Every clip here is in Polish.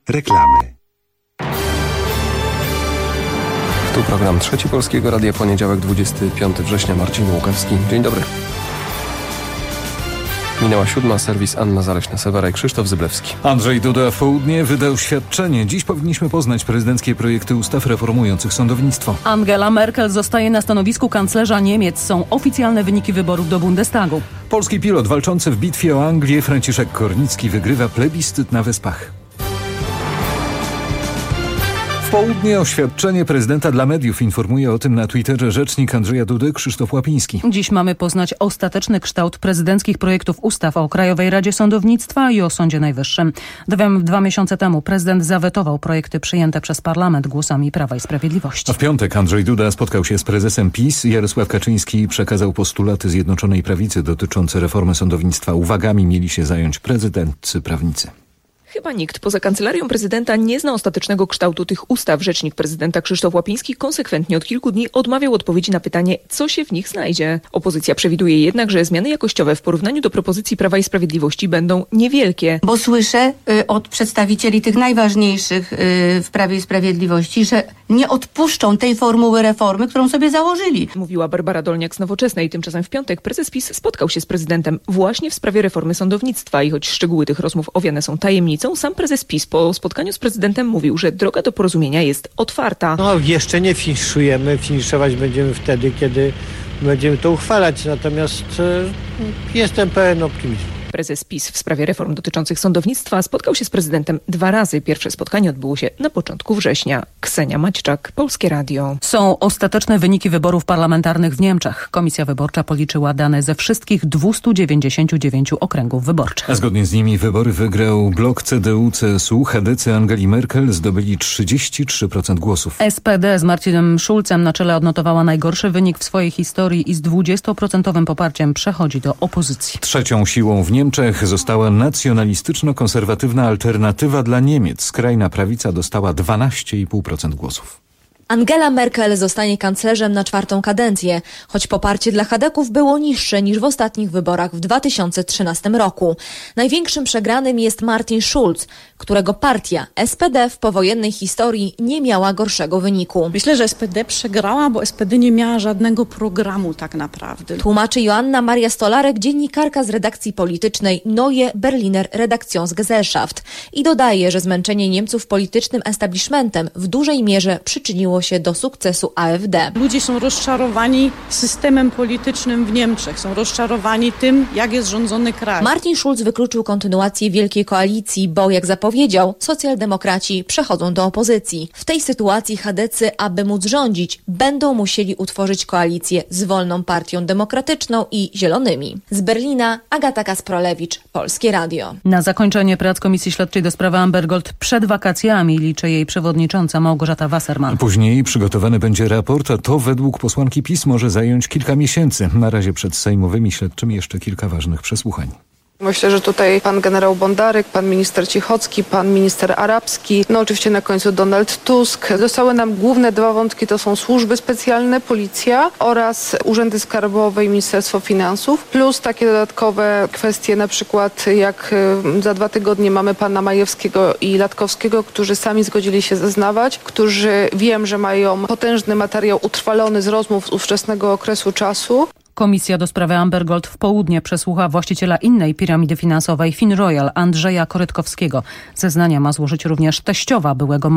Reklamy. Tu program Trzeci Polskiego Radia, poniedziałek 25 września, Marcin Łukawski. Dzień dobry. Minęła 7, serwis Anna Zaleśna-Sewera i Krzysztof Zyblewski. Andrzej Duda w południe wydał oświadczenie. Dziś powinniśmy poznać prezydenckie projekty ustaw reformujących sądownictwo. Angela Merkel zostaje na stanowisku kanclerza Niemiec. Są oficjalne wyniki wyborów do Bundestagu. Polski pilot walczący w bitwie o Anglię Franciszek Kornicki wygrywa plebiscyt na Wyspach. W południe oświadczenie prezydenta dla mediów, informuje o tym na Twitterze rzecznik Andrzeja Dudy Krzysztof Łapiński. Dziś mamy poznać ostateczny kształt prezydenckich projektów ustaw o Krajowej Radzie Sądownictwa i o Sądzie Najwyższym. 2 miesiące temu prezydent zawetował projekty przyjęte przez parlament głosami Prawa i Sprawiedliwości. A w piątek Andrzej Duda spotkał się z prezesem PiS. Jarosław Kaczyński przekazał postulaty Zjednoczonej Prawicy dotyczące reformy sądownictwa. Uwagami mieli się zająć prezydentscy prawnicy. Chyba nikt poza kancelarią prezydenta nie zna ostatecznego kształtu tych ustaw. Rzecznik prezydenta Krzysztof Łapiński konsekwentnie od kilku dni odmawiał odpowiedzi na pytanie, co się w nich znajdzie. Opozycja przewiduje jednak, że zmiany jakościowe w porównaniu do propozycji Prawa i Sprawiedliwości będą niewielkie. Bo słyszę od przedstawicieli tych najważniejszych w Prawie i Sprawiedliwości, że nie odpuszczą tej formuły reformy, którą sobie założyli. Mówiła Barbara Dolniak z Nowoczesnej. Tymczasem w piątek prezes PiS spotkał się z prezydentem właśnie w sprawie reformy sądownictwa i choć szczegóły tych rozmów owiane są tajemnicą, sam prezes PiS po spotkaniu z prezydentem mówił, że droga do porozumienia jest otwarta. Jeszcze nie finiszujemy. Finiszować będziemy wtedy, kiedy będziemy to uchwalać. Natomiast jestem pełen optymizmu. Prezes PiS w sprawie reform dotyczących sądownictwa spotkał się z prezydentem 2 razy. Pierwsze spotkanie odbyło się na początku września. Ksenia Maćczak, Polskie Radio. Są ostateczne wyniki wyborów parlamentarnych w Niemczech. Komisja wyborcza policzyła dane ze wszystkich 299 okręgów wyborczych. A zgodnie z nimi wybory wygrał blok CDU-CSU. Chadecy Angeli Merkel zdobyli 33% głosów. SPD z Martinem Schulzem na czele odnotowała najgorszy wynik w swojej historii i z 20% poparciem przechodzi do opozycji. Trzecią siłą w Niemczech została nacjonalistyczno-konserwatywna Alternatywa dla Niemiec. Skrajna prawica dostała 12,5% głosów. Angela Merkel zostanie kanclerzem na 4. kadencję, choć poparcie dla chadeków było niższe niż w ostatnich wyborach w 2013 roku. Największym przegranym jest Martin Schulz, którego partia SPD w powojennej historii nie miała gorszego wyniku. Myślę, że SPD przegrała, bo SPD nie miała żadnego programu tak naprawdę. Tłumaczy Joanna Maria Stolarek, dziennikarka z redakcji politycznej Neue Berliner Redaktionsgesellschaft i dodaje, że zmęczenie Niemców politycznym establishmentem w dużej mierze przyczyniło się do sukcesu AfD. Ludzie są rozczarowani systemem politycznym w Niemczech, są rozczarowani tym, jak jest rządzony kraj. Martin Schulz wykluczył kontynuację Wielkiej Koalicji, bo jak zapowiedział, socjaldemokraci przechodzą do opozycji. W tej sytuacji chadecy, aby móc rządzić, będą musieli utworzyć koalicję z Wolną Partią Demokratyczną i Zielonymi. Z Berlina Agata Kasprolewicz, Polskie Radio. Na zakończenie prac Komisji Śledczej do sprawy Amber Gold przed wakacjami liczy jej przewodnicząca Małgorzata Wasserman. Później przygotowany będzie raport, a to według posłanki PiS może zająć kilka miesięcy. Na razie przed sejmowymi śledczymi jeszcze kilka ważnych przesłuchań. Myślę, że tutaj pan generał Bondaryk, pan minister Cichocki, pan minister Arabski, oczywiście na końcu Donald Tusk. Zostały nam główne 2 wątki, to są służby specjalne, policja oraz urzędy skarbowe i Ministerstwo Finansów, plus takie dodatkowe kwestie, na przykład jak za 2 tygodnie mamy pana Majewskiego i Latkowskiego, którzy sami zgodzili się zeznawać, którzy wiem, że mają potężny materiał utrwalony z rozmów z ówczesnego okresu czasu. Komisja do sprawy Amber Gold w południe przesłucha właściciela innej piramidy finansowej FinRoyal, Andrzeja Korytkowskiego. Zeznania ma złożyć również teściowa byłego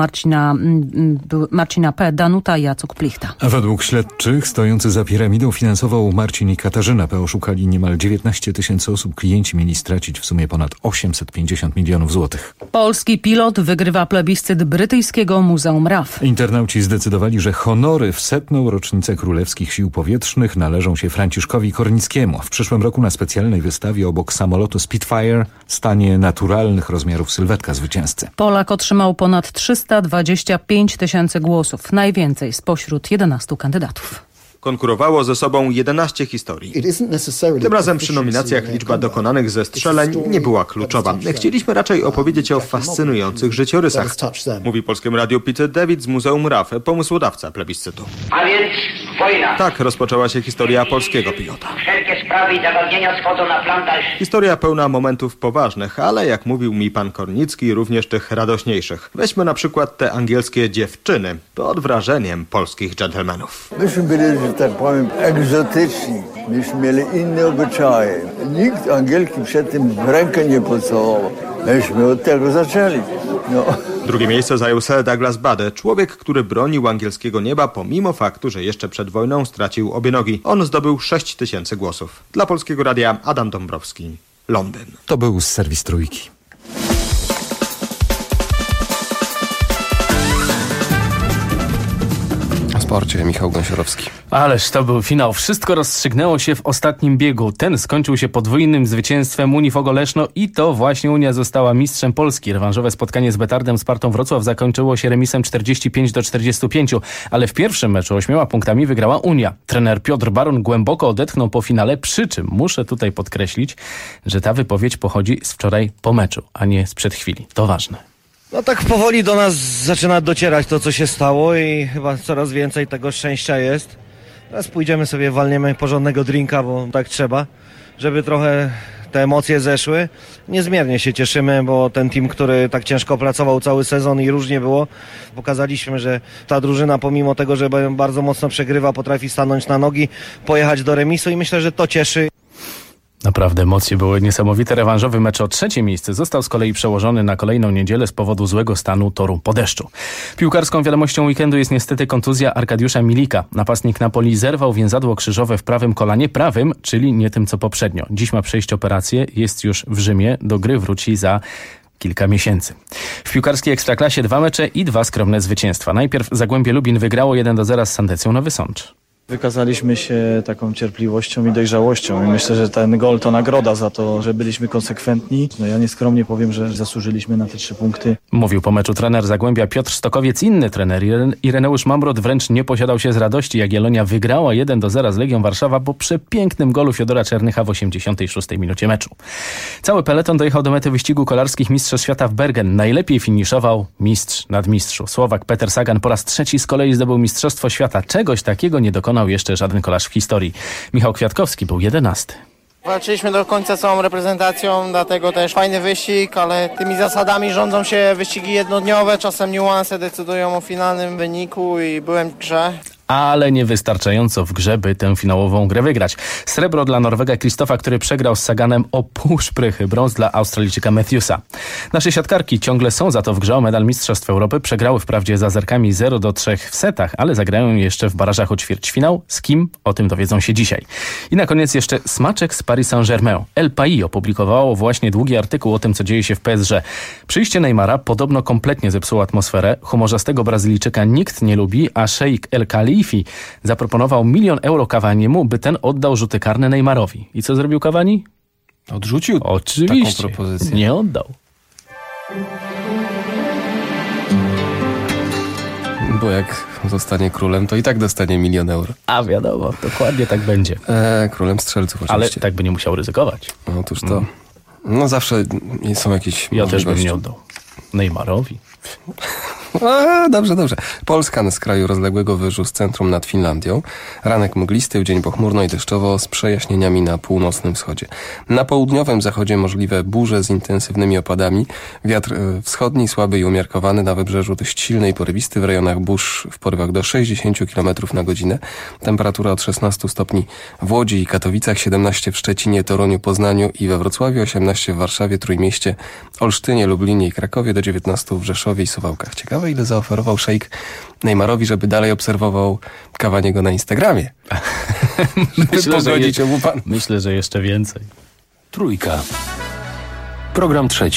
Marcina P., Danuta Jacuk-Plichta. A według śledczych stojący za piramidą finansową Marcin i Katarzyna P. oszukali niemal 19 000 osób. Klienci mieli stracić w sumie ponad 850 milionów złotych. Polski pilot wygrywa plebiscyt brytyjskiego Muzeum RAF. Internauci zdecydowali, że honory w 100. rocznicę Królewskich Sił Powietrznych należą się Franciszkowi Kornickiemu. W przyszłym roku na specjalnej wystawie obok samolotu Spitfire stanie naturalnych rozmiarów sylwetka zwycięzcy. Polak otrzymał ponad 325 000 głosów. Najwięcej spośród 11 kandydatów. konkurowało ze sobą 11 historii. Tym razem przy nominacjach liczba dokonanych zestrzeleń nie była kluczowa. Chcieliśmy raczej opowiedzieć o fascynujących życiorysach, mówi Polskiemu Radiu Peter David z Muzeum RAF, pomysłodawca plebiscytu. A więc wojna. Tak rozpoczęła się historia polskiego pilota. Wszelkie sprawy i zagadnienia schodzą na plan dalszy. Historia pełna momentów poważnych, ale jak mówił mi pan Kornicki, również tych radośniejszych. Weźmy na przykład te angielskie dziewczyny pod wrażeniem polskich dżentelmenów. Myśmy byli, że tak powiem, egzotyczni. Myśmy mieli inne obyczaje. Nikt Angielki przed tym w rękę nie pocałował. Myśmy od tego zaczęli. Drugie miejsce zajął Sir Douglas Bader, człowiek, który bronił angielskiego nieba pomimo faktu, że jeszcze przed wojną stracił obie nogi. On zdobył 6000 głosów. Dla Polskiego Radia Adam Dąbrowski, Londyn. To był serwis Trójki. W sporcie Michał Gąsiorowski. Ależ to był finał. Wszystko rozstrzygnęło się w ostatnim biegu. Ten skończył się podwójnym zwycięstwem Unii Fogo Leszno i to właśnie Unia została mistrzem Polski. Rewanżowe spotkanie z Betardem Spartą Wrocław zakończyło się remisem 45-45, ale w pierwszym meczu 8 punktami wygrała Unia. Trener Piotr Baron głęboko odetchnął po finale, przy czym muszę tutaj podkreślić, że ta wypowiedź pochodzi z wczoraj po meczu, a nie sprzed chwili. To ważne. No tak powoli do nas zaczyna docierać to, co się stało i chyba coraz więcej tego szczęścia jest. Teraz pójdziemy sobie, walniemy porządnego drinka, bo tak trzeba, żeby trochę te emocje zeszły. Niezmiernie się cieszymy, bo ten team, który tak ciężko pracował cały sezon i różnie było, pokazaliśmy, że ta drużyna pomimo tego, że bardzo mocno przegrywa, potrafi stanąć na nogi, pojechać do remisu i myślę, że to cieszy. Naprawdę emocje były niesamowite. Rewanżowy mecz o 3. miejsce został z kolei przełożony na kolejną niedzielę z powodu złego stanu toru po deszczu. Piłkarską wiadomością weekendu jest niestety kontuzja Arkadiusza Milika. Napastnik Napoli zerwał więzadło krzyżowe w prawym kolanie, prawym, czyli nie tym co poprzednio. Dziś ma przejść operację, jest już w Rzymie, do gry wróci za kilka miesięcy. W piłkarskiej Ekstraklasie 2 mecze i 2 skromne zwycięstwa. Najpierw Zagłębie Lubin wygrało 1-0 z Sandecją Nowy Sącz. Wykazaliśmy się taką cierpliwością i dojrzałością i myślę, że ten gol to nagroda za to, że byliśmy konsekwentni. Ja nieskromnie powiem, że zasłużyliśmy na te 3 punkty. Mówił po meczu trener Zagłębia Piotr Stokowiec. Inny trener Ireneusz Mamrot wręcz nie posiadał się z radości. Jagiellonia wygrała 1-0 z Legią Warszawa po przepięknym golu Fiodora Czernycha w 86 minucie meczu. Cały peleton dojechał do mety wyścigu kolarskich Mistrzostw Świata w Bergen. Najlepiej finiszował mistrz nadmistrzu. Słowak Peter Sagan po raz 3 z kolei zdobył Mistrzostwo Świata. Czegoś takiego nie dokonał jeszcze żaden kolarz w historii. Michał Kwiatkowski był 11. Walczyliśmy do końca całą reprezentacją, dlatego też fajny wyścig, ale tymi zasadami rządzą się wyścigi jednodniowe, czasem niuanse decydują o finalnym wyniku i byłem w grze. Ale niewystarczająco w grze, by tę finałową grę wygrać. Srebro dla Norwega Krzysztofa, który przegrał z Saganem o pół szprychy. Brąz dla Australijczyka Matthewsa. Nasze siatkarki ciągle są za to w grze o medal Mistrzostw Europy. Przegrały wprawdzie z Azerkami 0-3 w setach, ale zagrają jeszcze w barażach o ćwierćfinał. Z kim? O tym dowiedzą się dzisiaj. I na koniec jeszcze smaczek z Paris Saint-Germain. El País opublikowało właśnie długi artykuł o tym, co dzieje się w PSG. Przyjście Neymara podobno kompletnie zepsuło atmosferę. Humorzastego Brazylijczyka nikt nie lubi, a szejk El Khalifi zaproponował $1 000 000 Cavaniemu, by ten oddał rzuty karne Neymarowi. I co zrobił Cavani? Odrzucił oczywiście taką propozycję. Nie oddał. Bo jak zostanie królem, to i tak dostanie $1 000 000. A wiadomo, dokładnie tak będzie. Królem strzelców oczywiście. Ale tak by nie musiał ryzykować. Otóż to. No zawsze są jakieś Ja też bym nie oddał. Neymarowi. Dobrze. Polska na skraju rozległego wyżu z centrum nad Finlandią. Ranek mglisty, w dzień pochmurno i deszczowo z przejaśnieniami na północnym wschodzie. Na południowym zachodzie możliwe burze z intensywnymi opadami. Wiatr wschodni słaby i umiarkowany, na wybrzeżu dość silny i porywisty, w rejonach burz w porywach do 60 km na godzinę. Temperatura od 16 stopni w Łodzi i Katowicach, 17 w Szczecinie, Toruniu, Poznaniu i we Wrocławiu, 18 w Warszawie, Trójmieście, Olsztynie, Lublinie i Krakowie, do 19 w Rzeszowie i Suwałkach. Ciekawe, ile zaoferował szejk Neymarowi, żeby dalej obserwował Cavaniego na Instagramie. Myślę, że jeszcze więcej. Trójka. Program 3.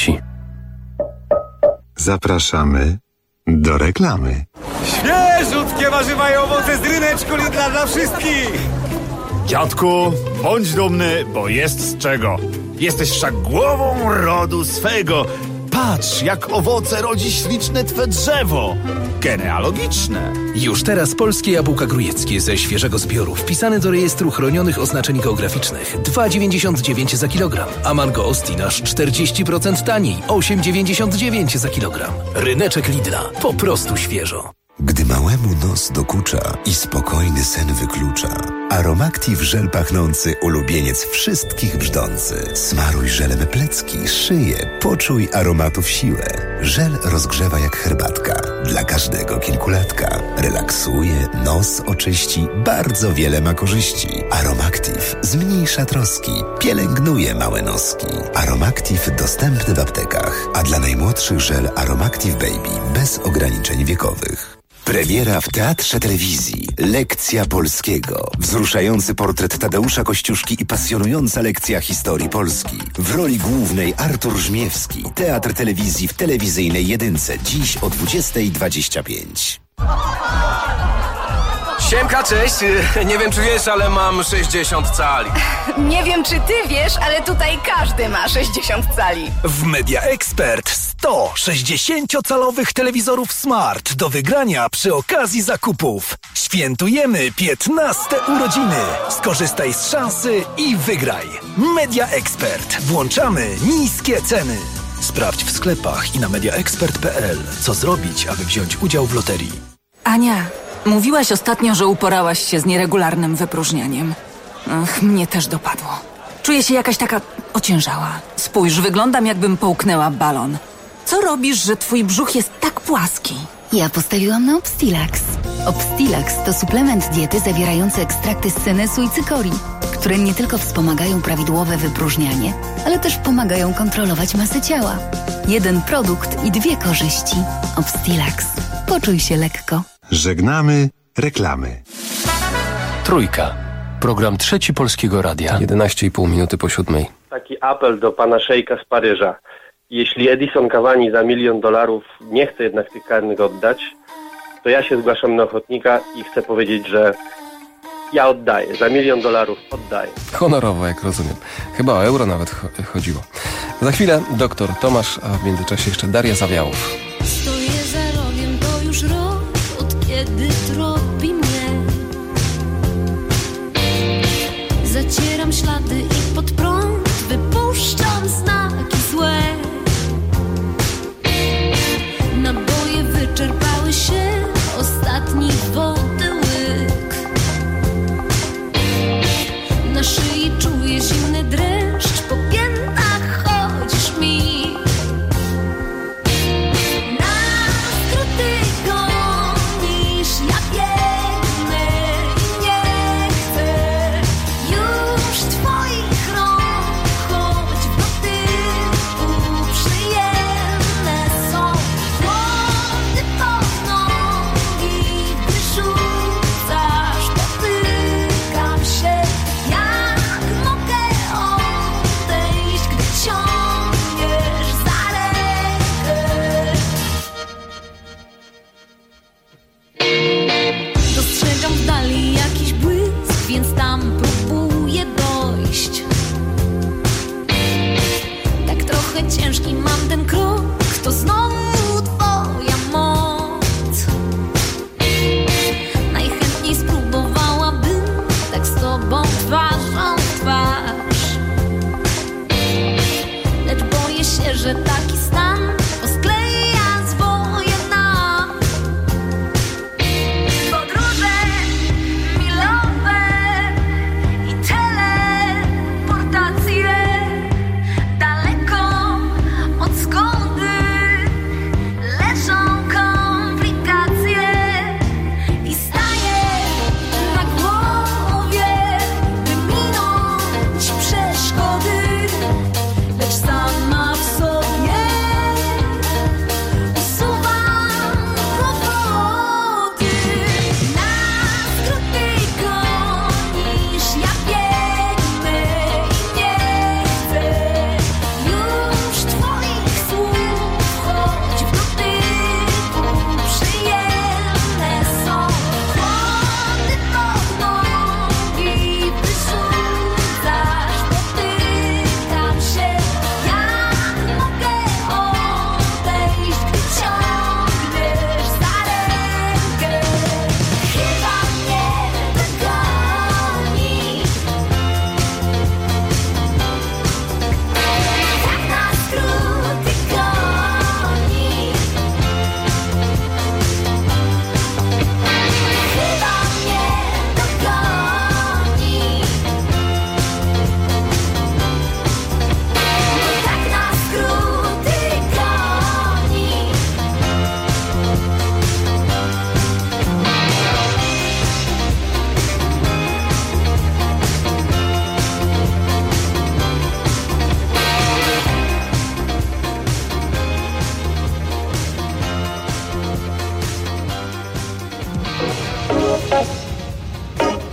Zapraszamy do reklamy. Świeżutkie warzywa i owoce z ryneczku Lidla dla wszystkich! Dziadku, bądź dumny, bo jest z czego. Jesteś wszak głową rodu swego. Patrz, jak owoce rodzi śliczne twe drzewo. Genealogiczne. Już teraz polskie jabłka grujeckie ze świeżego zbioru wpisane do rejestru chronionych oznaczeń geograficznych. 2,99 za kilogram. A mango Ostin aż 40% taniej. 8,99 za kilogram. Ryneczek Lidla. Po prostu świeżo. Gdy małemu nos dokucza i spokojny sen wyklucza, Aromactive żel pachnący, ulubieniec wszystkich brzdący. Smaruj żelem plecki, szyję, poczuj aromatów siłę. Żel rozgrzewa jak herbatka, dla każdego kilkulatka. Relaksuje, nos oczyści, bardzo wiele ma korzyści. Aromactive zmniejsza troski, pielęgnuje małe noski. Aromactive dostępny w aptekach, a dla najmłodszych żel Aromactive Baby bez ograniczeń wiekowych. Premiera w Teatrze Telewizji. Lekcja polskiego. Wzruszający portret Tadeusza Kościuszki i pasjonująca lekcja historii Polski. W roli głównej Artur Żmiewski. Teatr Telewizji w telewizyjnej jedynce. Dziś o 20:25. Siemka, cześć. Nie wiem, czy wiesz, ale mam 60 cali. Nie wiem, czy ty wiesz, ale tutaj każdy ma 60 cali. W Media Expert 100 60-calowych telewizorów smart do wygrania przy okazji zakupów. Świętujemy 15 urodziny. Skorzystaj z szansy i wygraj. Media Expert. Włączamy niskie ceny. Sprawdź w sklepach i na mediaexpert.pl, co zrobić, aby wziąć udział w loterii. Ania, mówiłaś ostatnio, że uporałaś się z nieregularnym wypróżnianiem. Ach, mnie też dopadło. Czuję się jakaś taka ociężała. Spójrz, wyglądam, jakbym połknęła balon. Co robisz, że twój brzuch jest tak płaski? Ja postawiłam na Obstilax. Obstilax to suplement diety zawierający ekstrakty z senesu i cykorii, które nie tylko wspomagają prawidłowe wypróżnianie, ale też pomagają kontrolować masę ciała. Jeden produkt i 2 korzyści. Obstilax. Poczuj się lekko. Żegnamy reklamy. Trójka. Program Trzeci Polskiego Radia. 11,5 minuty po 7. Taki apel do pana szejka z Paryża. Jeśli Edison Cavani za $1 milion nie chce jednak tych karnych oddać, to ja się zgłaszam na ochotnika i chcę powiedzieć, że ja oddaję. Za $1 milion oddaję. Honorowo, jak rozumiem. Chyba o euro nawet chodziło. Za chwilę doktor Tomasz, a w międzyczasie jeszcze Daria Zawiałów. Stoję za rogiem, to już rok, od kiedy tropi mnie. Zacieram ślady i pod prąd wypuszczam znaki złe. Naboje wyczerpały się, ostatni wody łyk. Na szyi czuję zimny dreszcz, po piętach chodzisz mi. Twoich rąk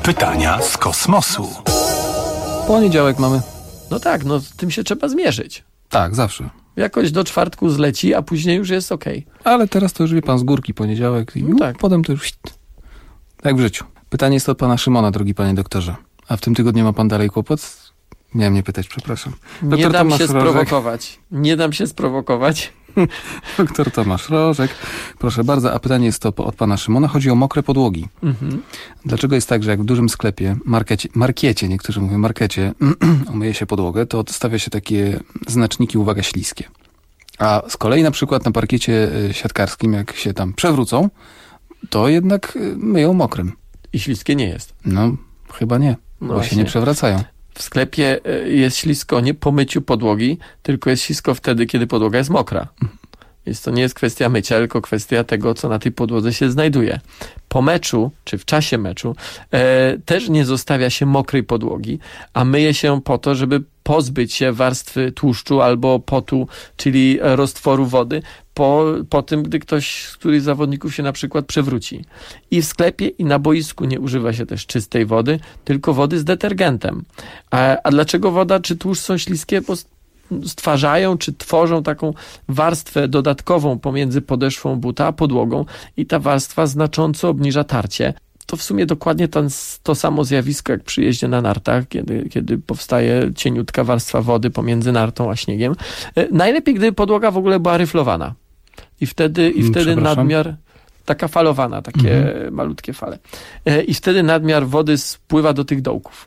Pytania z kosmosu. Poniedziałek mamy. No tak, no z tym się trzeba zmierzyć. Tak, zawsze. Jakoś do czwartku zleci, a później już jest okej. Ale teraz to już wie pan z górki poniedziałek i tak. Potem to już jak w życiu. Pytanie jest od pana Szymona, drogi panie doktorze. A w tym tygodniu ma pan dalej kłopot? Miałem nie pytać, przepraszam. Nie dam się sprowokować. Nie dam się sprowokować. Doktor Tomasz Rożek. Proszę bardzo, a pytanie jest to od pana Szymona. Chodzi o mokre podłogi. Dlaczego jest tak, że jak w dużym sklepie, markiecie, niektórzy mówią markecie, umyje się podłogę, to odstawia się takie znaczniki, uwaga, śliskie. A z kolei na przykład na parkiecie siatkarskim, jak się tam przewrócą, to jednak myją mokrym. I śliskie nie jest. No, chyba nie, bo się nie przewracają. W sklepie jest ślisko nie po myciu podłogi, tylko jest ślisko wtedy, kiedy podłoga jest mokra. Więc to nie jest kwestia mycia, tylko kwestia tego, co na tej podłodze się znajduje. Po meczu, czy w czasie meczu, też nie zostawia się mokrej podłogi, a myje się po to, żeby pozbyć się warstwy tłuszczu albo potu, czyli roztworu wody, po tym, gdy ktoś z którychś zawodników się na przykład przewróci. I w sklepie, i na boisku nie używa się też czystej wody, tylko wody z detergentem. A dlaczego woda czy tłuszcz są śliskie? Bo stwarzają czy tworzą taką warstwę dodatkową pomiędzy podeszwą buta a podłogą i ta warstwa znacząco obniża tarcie. To w sumie dokładnie to samo zjawisko jak przy jeździe na nartach, kiedy powstaje cieniutka warstwa wody pomiędzy nartą a śniegiem. Najlepiej, gdyby podłoga w ogóle była ryflowana. I wtedy nadmiar, taka falowana, takie malutkie fale. I wtedy nadmiar wody spływa do tych dołków.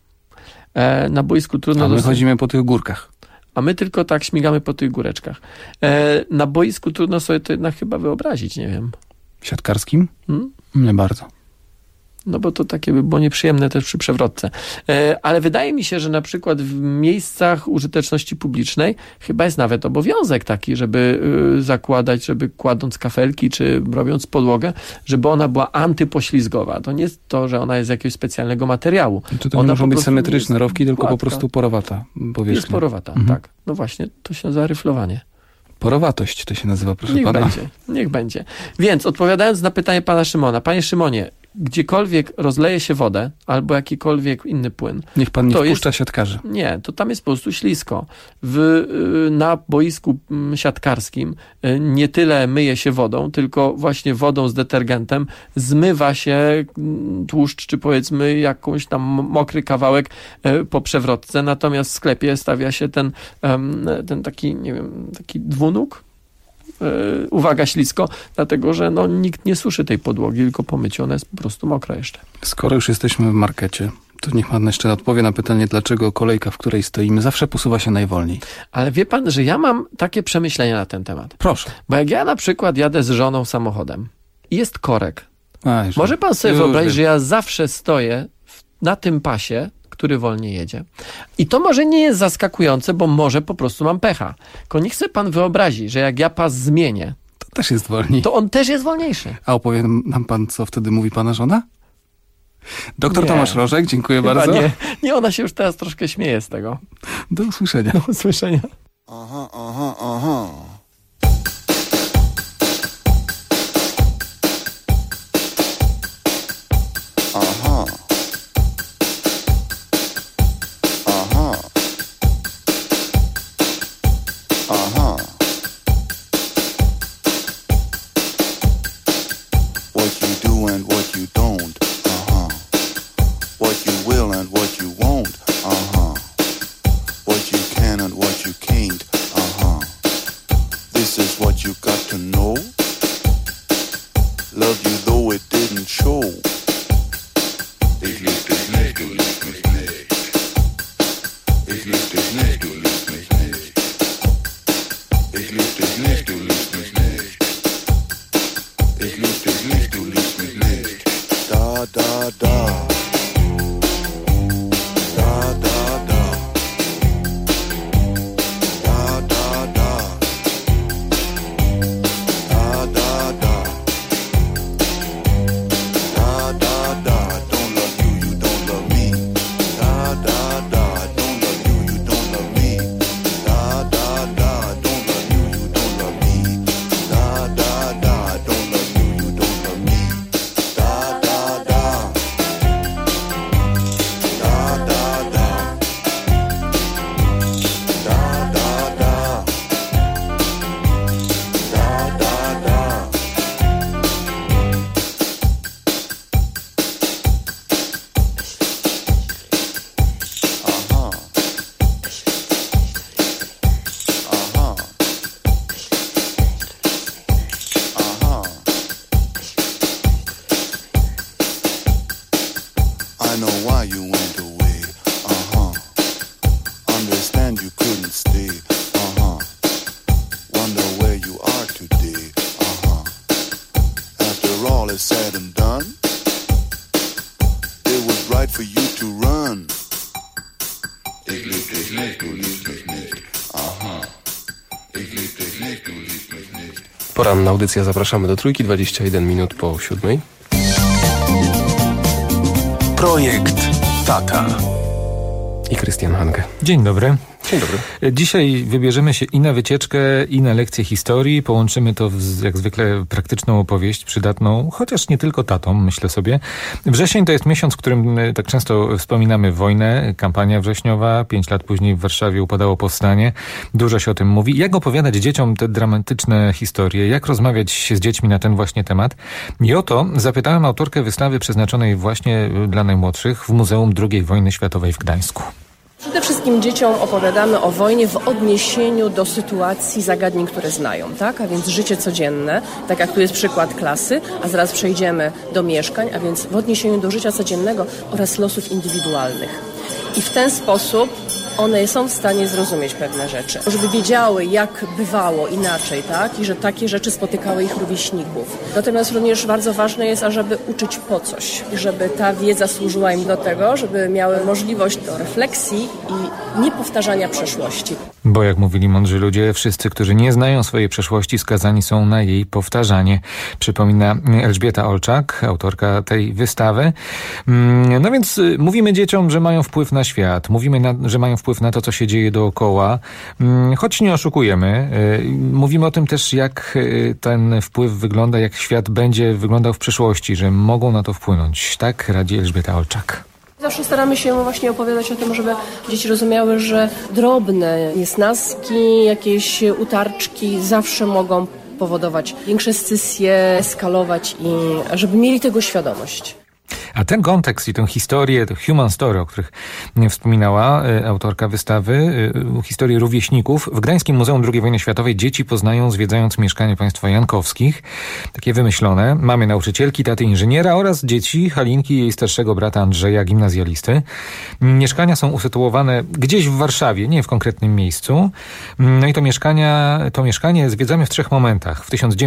Na boisku trudno... A my chodzimy po tych górkach. A my tylko tak śmigamy po tych góreczkach. Na boisku trudno sobie to jednak chyba wyobrazić, nie wiem. Siatkarskim? Nie bardzo. No bo to takie by było nieprzyjemne też przy przewrotce. Ale wydaje mi się, że na przykład w miejscach użyteczności publicznej chyba jest nawet obowiązek taki, żeby zakładać, żeby kładąc kafelki czy robiąc podłogę, żeby ona była antypoślizgowa. To nie jest to, że ona jest z jakiegoś specjalnego materiału. To nie muszą być symetryczne rowki, tylko po prostu porowata powierzchnia. Jest porowata, tak. No właśnie, to się nazywa ryflowanie. Porowatość to się nazywa, proszę pana. Niech będzie. Więc odpowiadając na pytanie pana Szymona. Panie Szymonie, gdziekolwiek rozleje się wodę albo jakikolwiek inny płyn. Niech pan nie wpuszcza siatkarzy. Nie, to tam jest po prostu ślisko. Na boisku siatkarskim nie tyle myje się wodą, tylko właśnie wodą z detergentem zmywa się tłuszcz, czy powiedzmy jakąś tam mokry kawałek po przewrotce. Natomiast w sklepie stawia się ten taki, nie wiem, taki dwunóg. Uwaga, ślisko, dlatego, że nikt nie suszy tej podłogi, tylko po myciu ona jest po prostu mokra jeszcze. Skoro już jesteśmy w markecie, to niech pan jeszcze odpowie na pytanie, dlaczego kolejka, w której stoimy, zawsze posuwa się najwolniej. Ale wie pan, że ja mam takie przemyślenia na ten temat. Proszę. Bo jak ja na przykład jadę z żoną samochodem i jest korek, może pan sobie wyobrazić, że ja zawsze stoję na tym pasie, który wolniej jedzie. I to może nie jest zaskakujące, bo może po prostu mam pecha. Tylko niech sobie pan wyobrazi, że jak ja pas zmienię, to też jest wolniej. To on też jest wolniejszy. A opowie nam pan, co wtedy mówi pana żona? Doktor Tomasz Rożek, dziękuję bardzo. Nie, ona się już teraz troszkę śmieje z tego. Do usłyszenia. Do usłyszenia. Aha. What you do and what you don't, what you will and what you won't, what you can and what you can't, This is what you got to know. Love you though it didn't show. Ich lieb dich nicht, du liebst mich nicht. Ich lieb dich nicht, du liebst mich nicht. Ich lieb dich nicht, du liebst mich nicht. Ich lieb dich nicht, du liebst mich nicht. Da, da, da. Da, da, da. Da, da, da. Da, da, da. Da, da, da. Don't love you, you don't love me. Da, da, da. Don't love you, you don't love me. Da, da, da. Don't love you, you don't love me. Da, da, da. Don't love you, you don't love me. Da, da, da. all is said and done, it was right for you to run. Ich lieb dich nicht, du liebst mich nicht. Aha. Ich lieb dich nicht, du liebst mich nicht. Poranna audycja, zapraszamy do Trójki, 21 minut po 7. Projekt Tata i Krystian Hanke. Dzień dobry. Dzień dobry. Dzisiaj wybierzemy się i na wycieczkę, i na lekcję historii. Połączymy to jak zwykle praktyczną opowieść, przydatną, chociaż nie tylko tatą, myślę sobie. Wrzesień to jest miesiąc, w którym tak często wspominamy wojnę, kampania wrześniowa, 5 lat później w Warszawie upadało powstanie. Dużo się o tym mówi. Jak opowiadać dzieciom te dramatyczne historie? Jak rozmawiać się z dziećmi na ten właśnie temat? I o to zapytałem autorkę wystawy przeznaczonej właśnie dla najmłodszych w Muzeum II Wojny Światowej w Gdańsku. Przede wszystkim dzieciom opowiadamy o wojnie w odniesieniu do sytuacji, zagadnień, które znają, tak? A więc życie codzienne, tak jak tu jest przykład klasy, a zaraz przejdziemy do mieszkań, a więc w odniesieniu do życia codziennego oraz losów indywidualnych. I w ten sposób one są w stanie zrozumieć pewne rzeczy, żeby wiedziały, jak bywało inaczej, tak? I że takie rzeczy spotykały ich rówieśników. Natomiast również bardzo ważne jest, ażeby uczyć po coś, żeby ta wiedza służyła im do tego, żeby miały możliwość do refleksji i niepowtarzania przeszłości. Bo jak mówili mądrzy ludzie, wszyscy, którzy nie znają swojej przeszłości, skazani są na jej powtarzanie. Przypomina Elżbieta Olczak, autorka tej wystawy. No więc mówimy dzieciom, że mają wpływ na świat. Mówimy, że mają wpływ na to, co się dzieje dookoła. Choć nie oszukujemy. Mówimy o tym też, jak ten wpływ wygląda, jak świat będzie wyglądał w przyszłości, że mogą na to wpłynąć. Tak radzi Elżbieta Olczak. Zawsze staramy się właśnie opowiadać o tym, żeby dzieci rozumiały, że drobne niesnaski, jakieś utarczki zawsze mogą powodować większe scysje, eskalować i żeby mieli tego świadomość. A ten kontekst i tę historię, tę human story, o których wspominała autorka wystawy, historię rówieśników, w Gdańskim Muzeum II Wojny Światowej dzieci poznają, zwiedzając mieszkanie państwa Jankowskich. Takie wymyślone. Mamy nauczycielki, taty inżyniera oraz dzieci Halinki i jej starszego brata Andrzeja, gimnazjalisty. Mieszkania są usytuowane gdzieś w Warszawie, nie w konkretnym miejscu. No i to mieszkanie zwiedzamy w 3 momentach. W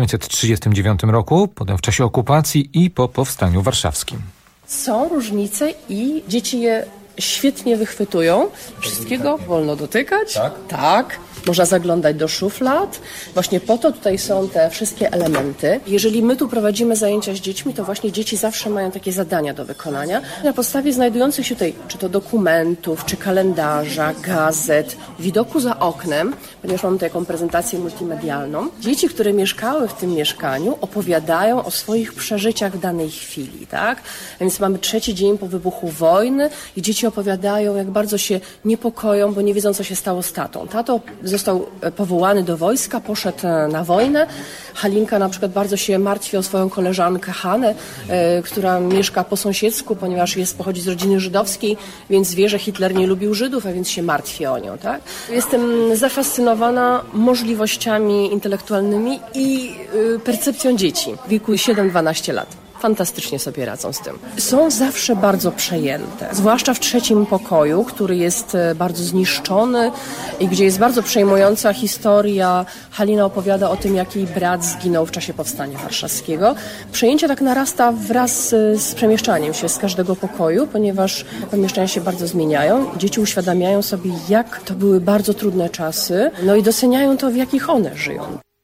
1939 roku, potem w czasie okupacji i po powstaniu warszawskim. Są różnice i dzieci je świetnie wychwytują. Wszystkiego wolno dotykać. Tak? Tak. Można zaglądać do szuflad. Właśnie po to tutaj są te wszystkie elementy. Jeżeli my tu prowadzimy zajęcia z dziećmi, to właśnie dzieci zawsze mają takie zadania do wykonania. Na podstawie znajdujących się tutaj, czy to dokumentów, czy kalendarza, gazet, widoku za oknem, ponieważ mamy taką prezentację multimedialną, dzieci, które mieszkały w tym mieszkaniu, opowiadają o swoich przeżyciach w danej chwili, tak? Więc mamy 3. dzień po wybuchu wojny i dzieci opowiadają, jak bardzo się niepokoją, bo nie wiedzą, co się stało z tatą. Tato został powołany do wojska, poszedł na wojnę. Halinka na przykład bardzo się martwi o swoją koleżankę Hanę, która mieszka po sąsiedzku, ponieważ pochodzi z rodziny żydowskiej, więc wie, że Hitler nie lubił Żydów, a więc się martwi o nią. Tak? Jestem zafascynowana możliwościami intelektualnymi i percepcją dzieci w wieku 7-12 lat. Fantastycznie sobie radzą z tym. Są zawsze bardzo przejęte, zwłaszcza w 3. pokoju, który jest bardzo zniszczony i gdzie jest bardzo przejmująca historia. Halina opowiada o tym, jak jej brat zginął w czasie powstania warszawskiego. Przejęcie tak narasta wraz z przemieszczaniem się z każdego pokoju, ponieważ pomieszczenia się bardzo zmieniają. Dzieci uświadamiają sobie, jak to były bardzo trudne czasy, no i doceniają to, w jakich one żyją.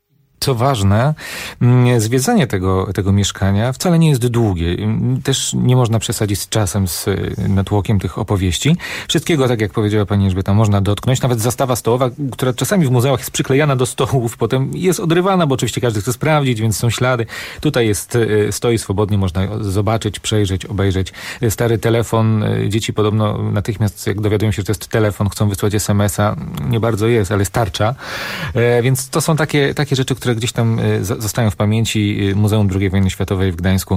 Co ważne, zwiedzanie tego mieszkania wcale nie jest długie. Też nie można przesadzić z czasem, z natłokiem tych opowieści. Wszystkiego, tak jak powiedziała pani Elżbieta, można dotknąć. Nawet zastawa stołowa, która czasami w muzeach jest przyklejana do stołów, potem jest odrywana, bo oczywiście każdy chce sprawdzić, więc są ślady. Tutaj stoi swobodnie, można zobaczyć, przejrzeć, obejrzeć. Stary telefon, dzieci podobno natychmiast, jak dowiadują się, że to jest telefon, chcą wysłać SMS-a. Nie bardzo jest, ale starcza. Więc to są takie rzeczy, które gdzieś tam zostają w pamięci. Muzeum II Wojny Światowej w Gdańsku.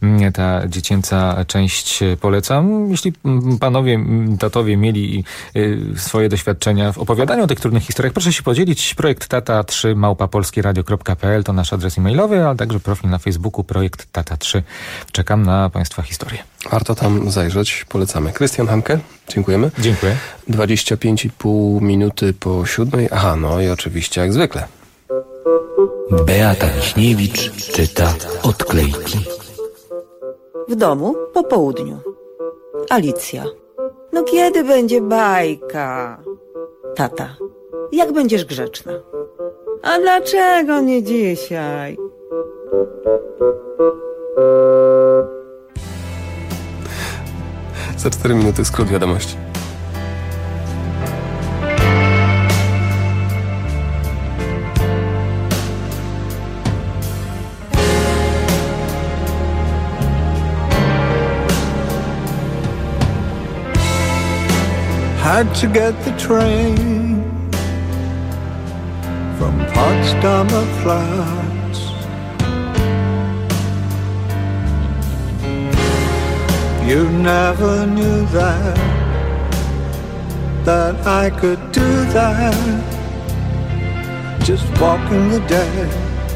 Ta dziecięca część polecam. Jeśli panowie, tatowie mieli swoje doświadczenia w opowiadaniu o tych trudnych historiach, proszę się podzielić. Projekt tata3@polskieradio.pl to nasz adres e-mailowy, ale także profil na Facebooku Projekt Tata 3. Czekam na państwa historię. Warto tam zajrzeć. Polecamy. Krystian Hanke, dziękujemy. Dziękuję. 25,5 minuty po 7. Aha, no i oczywiście jak zwykle. Beata Wiśniewicz czyta odklejki. W domu po południu. Alicja. No kiedy będzie bajka? Tata. Jak będziesz grzeczna? A dlaczego nie dzisiaj? Za 4 minuty skrót wiadomości. Had to get the train from Potsdamer Platz. You never knew that I could do that, just walking the dead.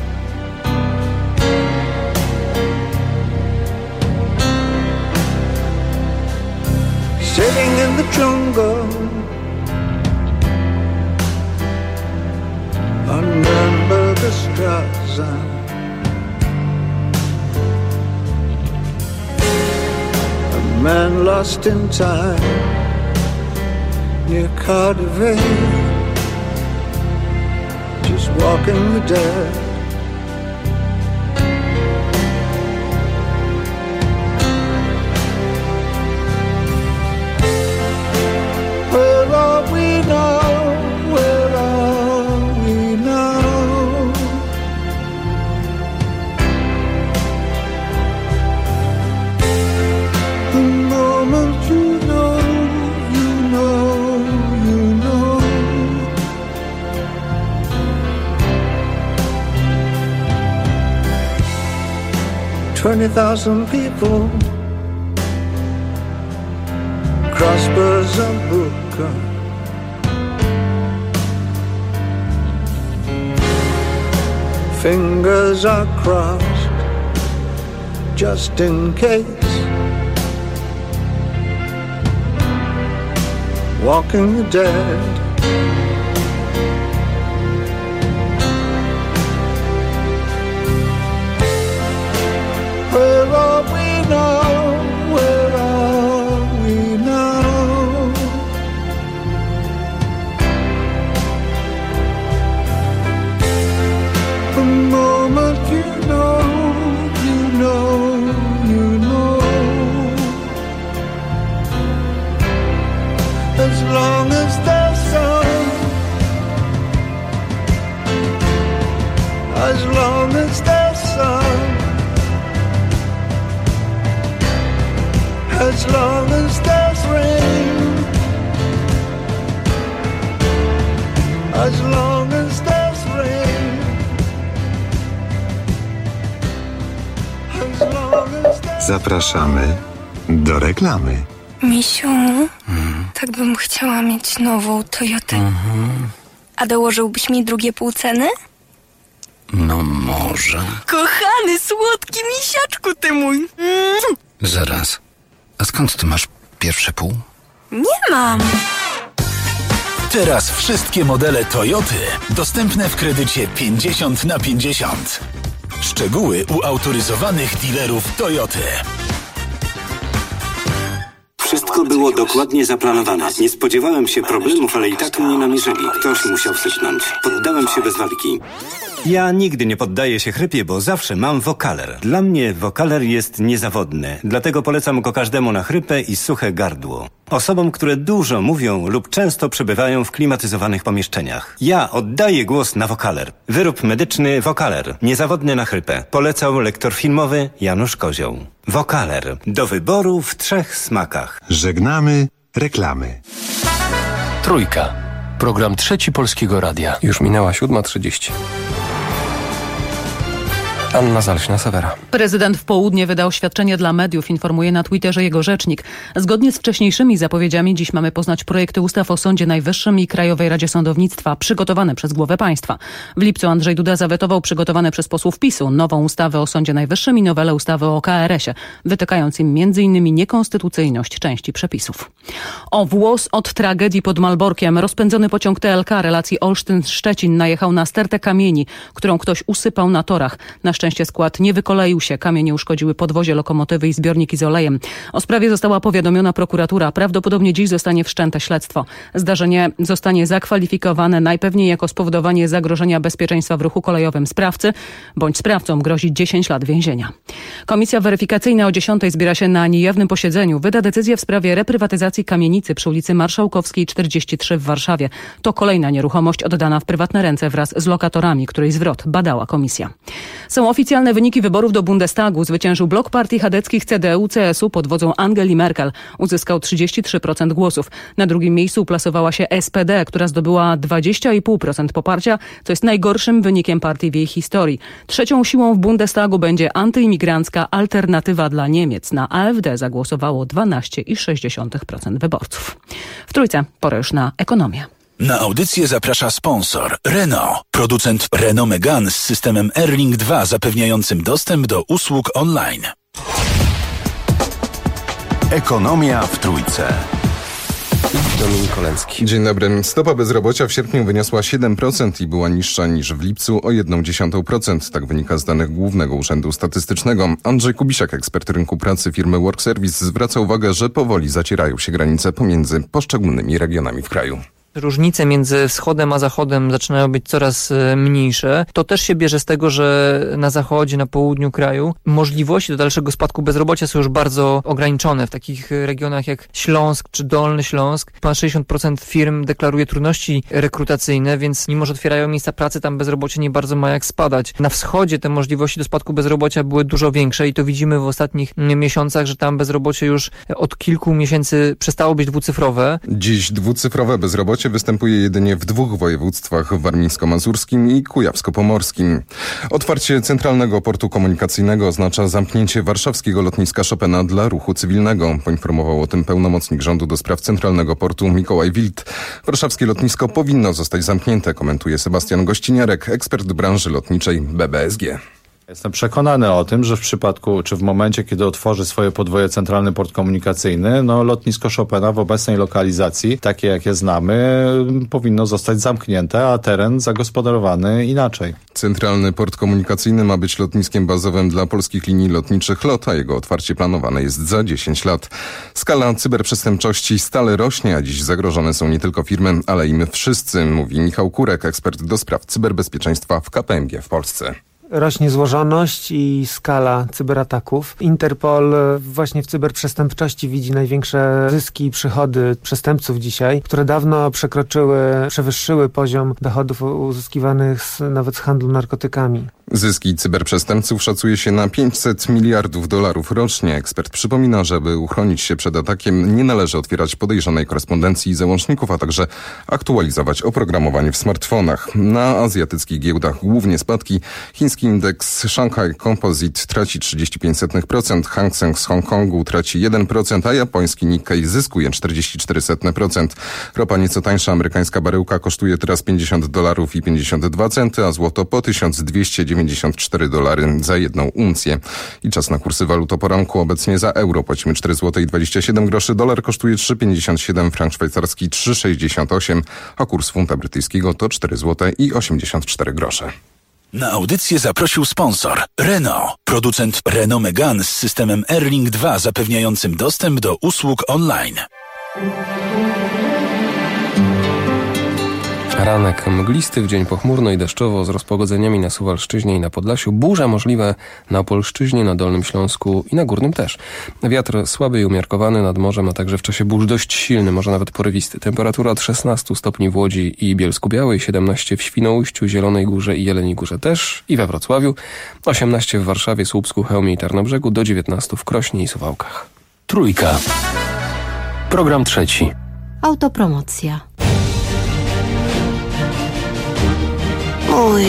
Sitting in the jungle on Nürnberger Straße, a man lost in time near Cardiff, just walking the dead. Where are we now? Where are we now? The moment you know, you know, you know. 20,000 people crossbars and hookah. Fingers are crossed just in case. Walking the dead. Where are we now? Where are we now? The moment you know, you know, you know. As long as there's sun, as long as there's sun, as long as there's rain, as long as there's rain, as long as there's... Zapraszamy do reklamy. Misiu, tak bym chciała mieć nową Toyotę. A dołożyłbyś mi drugie pół ceny? No może. Kochany, słodki misiaczku ty mój. Zaraz. A skąd ty masz pierwsze pół? Nie mam. Teraz wszystkie modele Toyoty dostępne w kredycie 50/50. Szczegóły u autoryzowanych dealerów Toyoty. Wszystko było dokładnie zaplanowane. Nie spodziewałem się problemów, ale i tak mnie namierzyli. Ktoś musiał sypnąć. Poddałem się bez walki. Ja nigdy nie poddaję się chrypie, bo zawsze mam Vocaler. Dla mnie Vocaler jest niezawodny. Dlatego polecam go każdemu na chrypę i suche gardło. Osobom, które dużo mówią lub często przebywają w klimatyzowanych pomieszczeniach. Ja oddaję głos na Vocaler. Wyrób medyczny Vocaler. Niezawodny na chrypę. Polecał lektor filmowy Janusz Kozioł. Vocaler. Do wyboru w 3 smakach. Żegnamy reklamy. Trójka. Program Trzeci Polskiego Radia. Już minęła 7:30. Anna Zalśna-Sawera. Prezydent w południe wydał oświadczenie dla mediów, informuje na Twitterze jego rzecznik. Zgodnie z wcześniejszymi zapowiedziami dziś mamy poznać projekty ustaw o Sądzie Najwyższym i Krajowej Radzie Sądownictwa przygotowane przez głowę państwa. W lipcu Andrzej Duda zawetował przygotowane przez posłów PiS-u nową ustawę o Sądzie Najwyższym i nowelę ustawy o KRS-ie, wytykając im m.in. niekonstytucyjność części przepisów. O włos od tragedii pod Malborkiem rozpędzony pociąg TLK relacji Olsztyn-Szczecin najechał na stertę kamieni, którą ktoś usypał na torach. Na szczęście skład nie wykoleił się. Kamienie uszkodziły podwozie, lokomotywy i zbiorniki z olejem. O sprawie została powiadomiona prokuratura. Prawdopodobnie dziś zostanie wszczęte śledztwo. Zdarzenie zostanie zakwalifikowane najpewniej jako spowodowanie zagrożenia bezpieczeństwa w ruchu kolejowym sprawcy, bądź sprawcom grozi 10 lat więzienia. Komisja weryfikacyjna o 10 zbiera się na niejawnym posiedzeniu. Wyda decyzję w sprawie reprywatyzacji kamienicy przy ulicy Marszałkowskiej 43 w Warszawie. To kolejna nieruchomość oddana w prywatne ręce wraz z lokatorami, której zwrot badała komisja. Są oficjalne wyniki wyborów do Bundestagu. Zwyciężył blok partii chadeckich CDU-CSU pod wodzą Angeli Merkel. Uzyskał 33% głosów. Na drugim miejscu uplasowała się SPD, która zdobyła 20,5% poparcia, co jest najgorszym wynikiem partii w jej historii. Trzecią siłą w Bundestagu będzie antyimigrancka Alternatywa dla Niemiec. Na AfD zagłosowało 12,6% wyborców. W Trójce pora już na ekonomię. Na audycję zaprasza sponsor Renault, producent Renault Megane z systemem Airlink 2 zapewniającym dostęp do usług online. Ekonomia w Trójce. Dominik Kolęcki. Dzień dobry. Stopa bezrobocia w sierpniu wyniosła 7% i była niższa niż w lipcu o 0,1%. Tak wynika z danych Głównego Urzędu Statystycznego. Andrzej Kubisiak, ekspert rynku pracy firmy Work Service, zwraca uwagę, że powoli zacierają się granice pomiędzy poszczególnymi regionami w kraju. Różnice między wschodem a zachodem zaczynają być coraz mniejsze. To też się bierze z tego, że na zachodzie, na południu kraju możliwości do dalszego spadku bezrobocia są już bardzo ograniczone. W takich regionach jak Śląsk czy Dolny Śląsk ponad 60% firm deklaruje trudności rekrutacyjne, więc mimo że otwierają miejsca pracy, tam bezrobocie nie bardzo ma jak spadać. Na wschodzie te możliwości do spadku bezrobocia były dużo większe i to widzimy w ostatnich miesiącach, że tam bezrobocie już od kilku miesięcy przestało być dwucyfrowe. Dziś dwucyfrowe bezrobocie występuje jedynie w 2 województwach, warmińsko-mazurskim i kujawsko-pomorskim. Otwarcie Centralnego Portu Komunikacyjnego oznacza zamknięcie warszawskiego lotniska Chopina dla ruchu cywilnego. Poinformował o tym pełnomocnik rządu do spraw Centralnego Portu Mikołaj Wild. Warszawskie lotnisko powinno zostać zamknięte, komentuje Sebastian Gościniarek, ekspert branży lotniczej BBSG. Jestem przekonany o tym, że w przypadku, czy w momencie, kiedy otworzy swoje podwoje Centralny Port Komunikacyjny, lotnisko Chopina w obecnej lokalizacji, takie jakie znamy, powinno zostać zamknięte, a teren zagospodarowany inaczej. Centralny Port Komunikacyjny ma być lotniskiem bazowym dla polskich linii lotniczych LOT, a jego otwarcie planowane jest za 10 lat. Skala cyberprzestępczości stale rośnie, a dziś zagrożone są nie tylko firmy, ale i my wszyscy, mówi Michał Kurek, ekspert do spraw cyberbezpieczeństwa w KPMG w Polsce. Rośnie złożoność i skala cyberataków. Interpol właśnie w cyberprzestępczości widzi największe zyski i przychody przestępców dzisiaj, które dawno przewyższyły poziom dochodów uzyskiwanych nawet z handlu narkotykami. Zyski cyberprzestępców szacuje się na $500 miliardów rocznie. Ekspert przypomina, że aby uchronić się przed atakiem, nie należy otwierać podejrzanej korespondencji i załączników, a także aktualizować oprogramowanie w smartfonach. Na azjatyckich giełdach głównie spadki. Chiński indeks Shanghai Composite traci 0,35%, Hang Seng z Hongkongu traci 1%, a japoński Nikkei zyskuje 0,44%. Ropa nieco tańsza amerykańska baryłka kosztuje teraz $50,52, a złoto po $1294 za 1 uncję. I czas na kursy walut o poranku. Obecnie za euro płacimy 4,27 zł, dolar kosztuje 3,57, frank szwajcarski 3,68, a kurs funta brytyjskiego to 4,84 zł. Na audycję zaprosił sponsor Renault, producent Renault Megane z systemem Airlink 2 zapewniającym dostęp do usług online. Ranek mglisty, w dzień pochmurno i deszczowo z rozpogodzeniami na Suwalszczyźnie i na Podlasiu. Burze możliwe na Opolszczyźnie, na Dolnym Śląsku i na Górnym też. Wiatr słaby i umiarkowany nad morzem, a także w czasie burz dość silny, może nawet porywisty. Temperatura od 16 stopni w Łodzi i Bielsku-Białej, 17 w Świnoujściu, Zielonej Górze i Jeleniej Górze też i we Wrocławiu, 18 w Warszawie, Słupsku, Chełmie i Tarnobrzegu, do 19 w Krośnie i Suwałkach. Trójka. Program trzeci. Autopromocja. Mój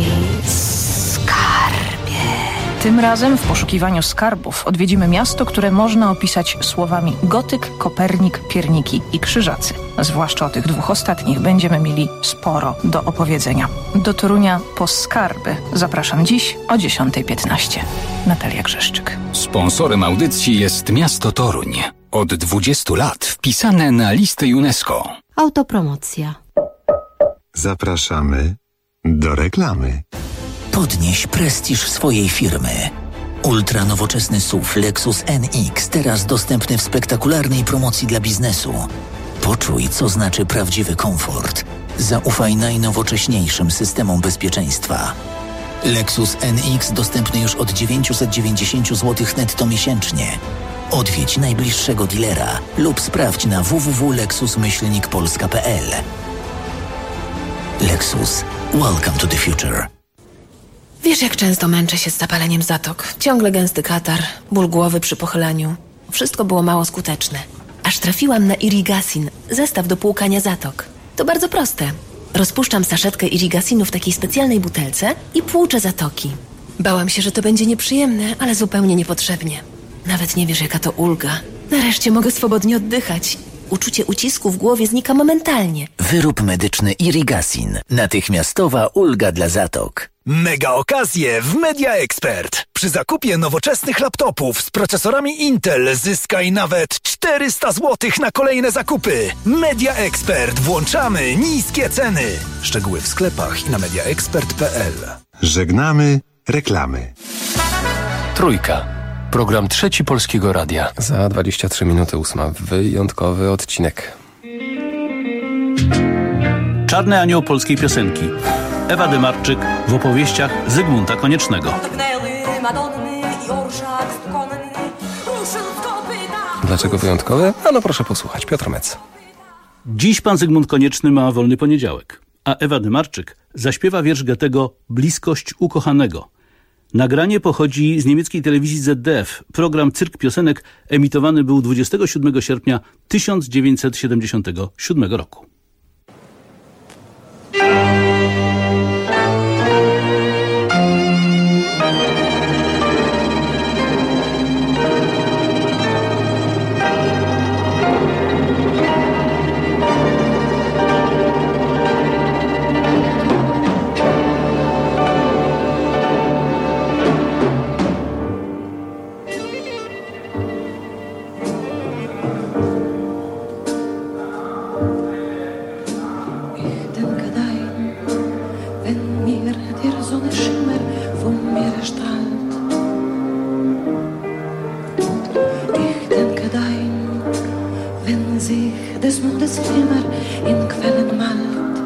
skarbie. Tym razem w poszukiwaniu skarbów odwiedzimy miasto, które można opisać słowami gotyk, Kopernik, pierniki i krzyżacy. Zwłaszcza o tych 2 ostatnich będziemy mieli sporo do opowiedzenia. Do Torunia po skarby zapraszam dziś o 10:15. Natalia Grzeszczyk. Sponsorem audycji jest miasto Toruń. Od 20 lat wpisane na listę UNESCO. Autopromocja. Zapraszamy do reklamy. Podnieś prestiż swojej firmy. Ultra nowoczesny SUV Lexus NX, teraz dostępny w spektakularnej promocji dla biznesu. Poczuj, co znaczy prawdziwy komfort. Zaufaj najnowocześniejszym systemom bezpieczeństwa. Lexus NX dostępny już od 990 zł netto miesięcznie. Odwiedź najbliższego dealera lub sprawdź na www.lexus-polska.pl. Lexus. Welcome to the future. Wiesz, jak często męczę się z zapaleniem zatok. Ciągle gęsty katar, ból głowy przy pochylaniu. Wszystko było mało skuteczne. Aż trafiłam na Irigasin, zestaw do płukania zatok. To bardzo proste. Rozpuszczam saszetkę Irigasinu w takiej specjalnej butelce i płuczę zatoki. Bałam się, że to będzie nieprzyjemne, ale zupełnie niepotrzebnie. Nawet nie wiesz, jaka to ulga. Nareszcie mogę swobodnie oddychać. Uczucie ucisku w głowie znika momentalnie. Wyrób medyczny Irigasin. Natychmiastowa ulga dla zatok. Mega okazje w Media Expert. Przy zakupie nowoczesnych laptopów z procesorami Intel zyskaj nawet 400 zł na kolejne zakupy. Media Expert. Włączamy niskie ceny. Szczegóły w sklepach i na mediaexpert.pl. Żegnamy reklamy. Trójka. Program Trzeci Polskiego Radia. Za 23 minuty 8. Wyjątkowy odcinek. Czarny anioł polskiej piosenki. Ewa Dymarczyk w opowieściach Zygmunta Koniecznego. Dlaczego wyjątkowy? No proszę posłuchać. Piotr Mec. Dziś pan Zygmunt Konieczny ma wolny poniedziałek, a Ewa Dymarczyk zaśpiewa wiersz Goethego Bliskość ukochanego. Nagranie pochodzi z niemieckiej telewizji ZDF. Program Cyrk Piosenek emitowany był 27 sierpnia 1977 roku. des Mondes Flimmer in Quellen malt.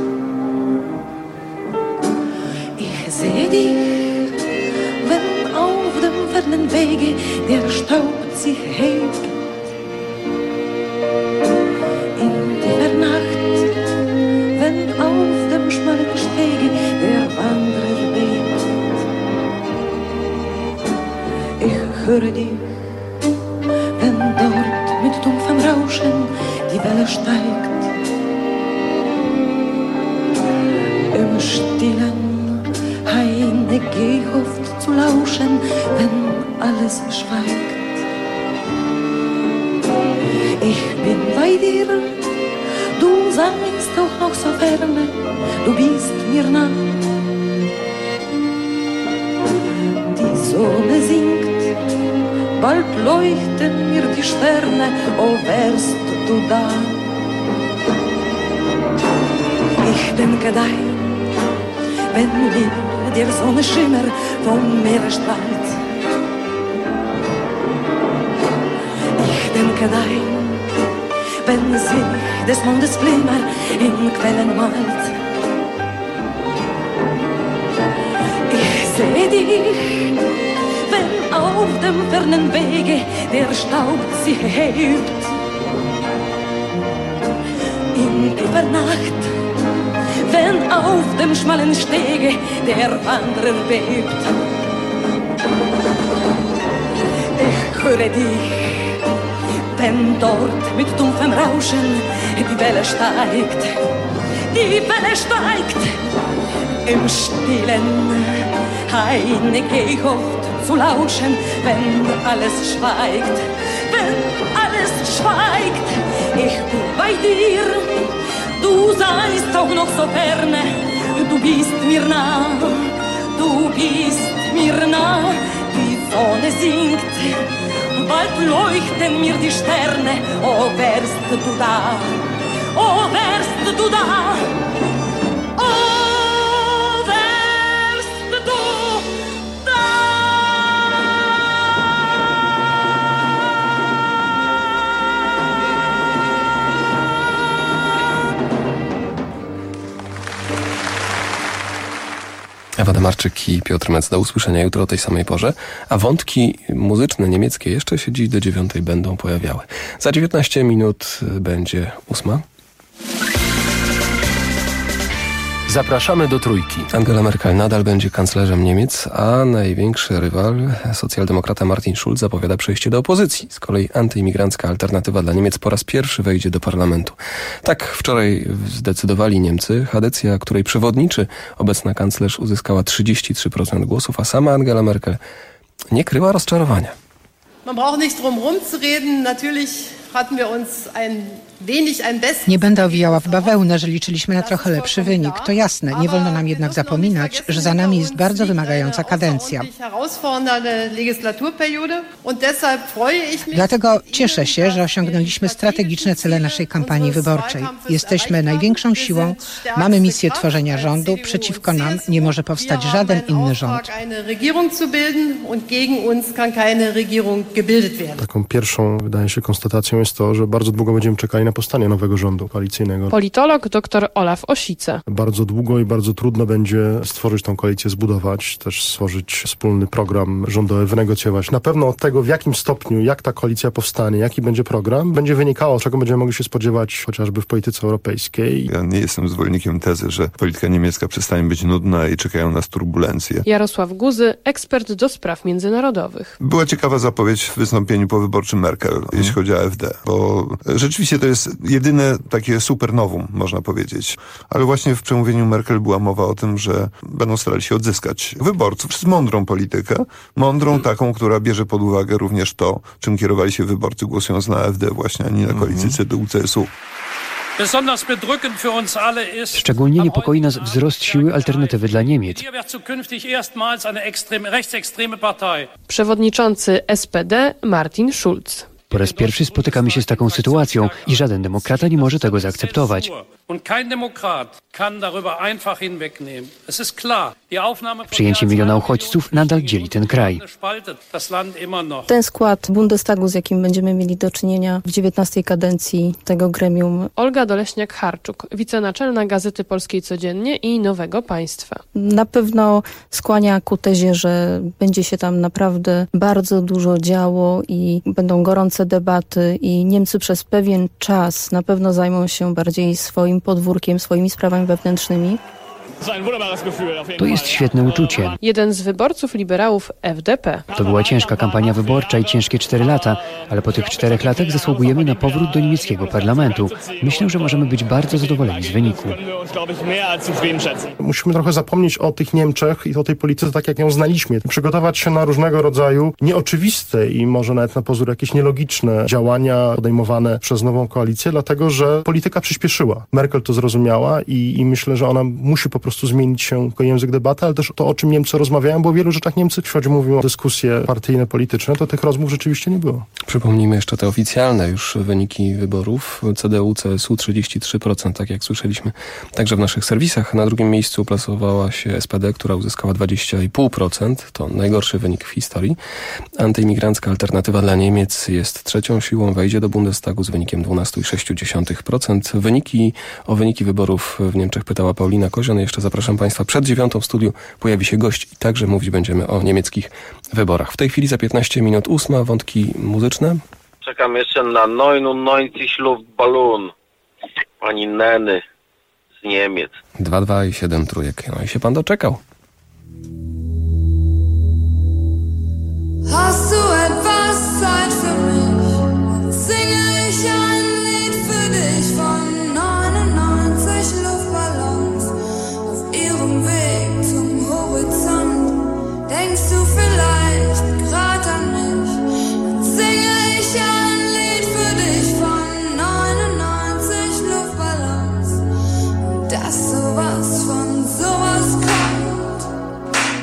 Ich sehe dich, wenn auf dem fernen Wege der Staub sich hebt. In tiefer Nacht, wenn auf dem schmalen Stege der Wanderer bebt. Ich höre dich, wenn dort mit dumpfem Rauschen die Welle steigt. Im Stillen heine geh ich oft zu lauschen, wenn alles schweigt. Ich bin bei dir, du seist doch noch so ferne, du bist mir nah. Die Sonne sinkt, bald leuchten mir die Sterne, oh wärst du da. Ich denke dein, wenn mir der Sonnenschimmer vom Meer strahlt. Ich denke dein, wenn sich des Mondes Glimmer in Quellen malt. Ich sehe dich, wenn auf dem fernen Wege der Staub sich hebt. In tiefer Nacht, wenn auf dem schmalen Stege der Wanderer bebt. Ich höre dich, wenn dort mit dumpfem Rauschen die Welle steigt. Die Welle steigt im Stillen, heine geh ich oft zu lauschen, wenn alles schweigt, wenn alles schweigt. Ich bin bei dir, du seist auch noch so ferne, du bist mir nah, du bist mir nah. Die Sonne sinkt, bald leuchten mir die Sterne, oh wärst du da, oh wärst du da, oh wärst du da. Ewa Demarczyk i Piotr Mec. Do usłyszenia jutro o tej samej porze. A wątki muzyczne niemieckie jeszcze się dziś do 9 będą pojawiały. Za 19 minut będzie 8. Zapraszamy do Trójki. Angela Merkel nadal będzie kanclerzem Niemiec, a największy rywal, socjaldemokrata Martin Schulz, zapowiada przejście do opozycji. Z kolei antyimigrancka Alternatywa dla Niemiec po raz pierwszy wejdzie do parlamentu. Tak wczoraj zdecydowali Niemcy. Chadecja, której przewodniczy obecna kanclerz, uzyskała 33% głosów, a sama Angela Merkel nie kryła rozczarowania. Man braucht nicht drum rumzureden. Natürlich hatten wir uns Nie będę owijała w bawełnę, że liczyliśmy na trochę lepszy wynik. To jasne, nie wolno nam jednak zapominać, że za nami jest bardzo wymagająca kadencja. Dlatego cieszę się, że osiągnęliśmy strategiczne cele naszej kampanii wyborczej. Jesteśmy największą siłą, mamy misję tworzenia rządu, przeciwko nam nie może powstać żaden inny rząd. Taką pierwszą, wydaje się, konstatacją jest to, że bardzo długo będziemy czekali na powstanie nowego rządu koalicyjnego. Politolog dr Olaf Osice. Bardzo długo i bardzo trudno będzie stworzyć tą koalicję, zbudować, też stworzyć wspólny program rządowy, wynegocjować. Na pewno od tego, w jakim stopniu, jak ta koalicja powstanie, jaki będzie program, będzie wynikało, czego będziemy mogli się spodziewać chociażby w polityce europejskiej. Ja nie jestem zwolennikiem tezy, że polityka niemiecka przestanie być nudna i czekają nas turbulencje. Jarosław Guzy, ekspert do spraw międzynarodowych. Była ciekawa zapowiedź w wystąpieniu powyborczym Merkel, jeśli chodzi o AfD, bo rzeczywiście to jest jedyne takie super nowum, można powiedzieć. Ale właśnie w przemówieniu Merkel była mowa o tym, że będą starali się odzyskać wyborców przez mądrą politykę. Mądrą taką, która bierze pod uwagę również to, czym kierowali się wyborcy głosując na AfD właśnie, a nie na koalicję CDU-CSU. Szczególnie niepokoi nas wzrost siły Alternatywy dla Niemiec. Przewodniczący SPD Martin Schulz. Po raz pierwszy spotykamy się z taką sytuacją i żaden demokrata nie może tego zaakceptować. Przyjęcie miliona uchodźców nadal dzieli ten kraj. Ten skład Bundestagu, z jakim będziemy mieli do czynienia w 19 kadencji tego gremium. Olga Doleśniak-Harczuk, wicenaczelna Gazety Polskiej Codziennie i Nowego Państwa. Na pewno skłania ku tezie, że będzie się tam naprawdę bardzo dużo działo i będą gorące debaty i Niemcy przez pewien czas na pewno zajmą się bardziej swoim podwórkiem, swoimi sprawami wewnętrznymi. To jest świetne uczucie. Jeden z wyborców liberałów FDP. To była ciężka kampania wyborcza i ciężkie 4 lata, ale po tych 4 latach zasługujemy na powrót do niemieckiego parlamentu. Myślę, że możemy być bardzo zadowoleni z wyniku. Musimy trochę zapomnieć o tych Niemczech i o tej polityce tak, jak ją znaliśmy. Przygotować się na różnego rodzaju nieoczywiste i może nawet na pozór jakieś nielogiczne działania podejmowane przez nową koalicję, dlatego że polityka przyspieszyła. Merkel to zrozumiała i myślę, że ona musi po prostu zmienić się jako język debaty, ale też to, o czym Niemcy rozmawiają, bo o wielu rzeczach Niemcy, jeśli mówią o dyskusje partyjne, polityczne, to tych rozmów rzeczywiście nie było. Przypomnijmy jeszcze te oficjalne już wyniki wyborów. CDU, CSU 33%, tak jak słyszeliśmy, także w naszych serwisach. Na drugim miejscu plasowała się SPD, która uzyskała 20,5%. To najgorszy wynik w historii. Antyimigrancka Alternatywa dla Niemiec jest trzecią siłą, wejdzie do Bundestagu z wynikiem 12,6%. O wyniki wyborów w Niemczech pytała Paulina Kozion. Jeszcze zapraszam Państwa, przed 9 w studiu pojawi się gość i także mówić będziemy o niemieckich wyborach. W tej chwili za 15 minut 8, wątki muzyczne. Czekam jeszcze na 99 Luftballon pani Neny z Niemiec. 2,2 i 7 trójek. No i się pan doczekał. Hast du etwas Zeit für mich? Singe ich ein Lied für dich von 99 Luftballons auf ihrem Weg zum Horizont. Denkst du vielleicht grad an mich? Dann singe ich ein Lied für dich von 99 Luftballons und dass sowas von sowas kommt.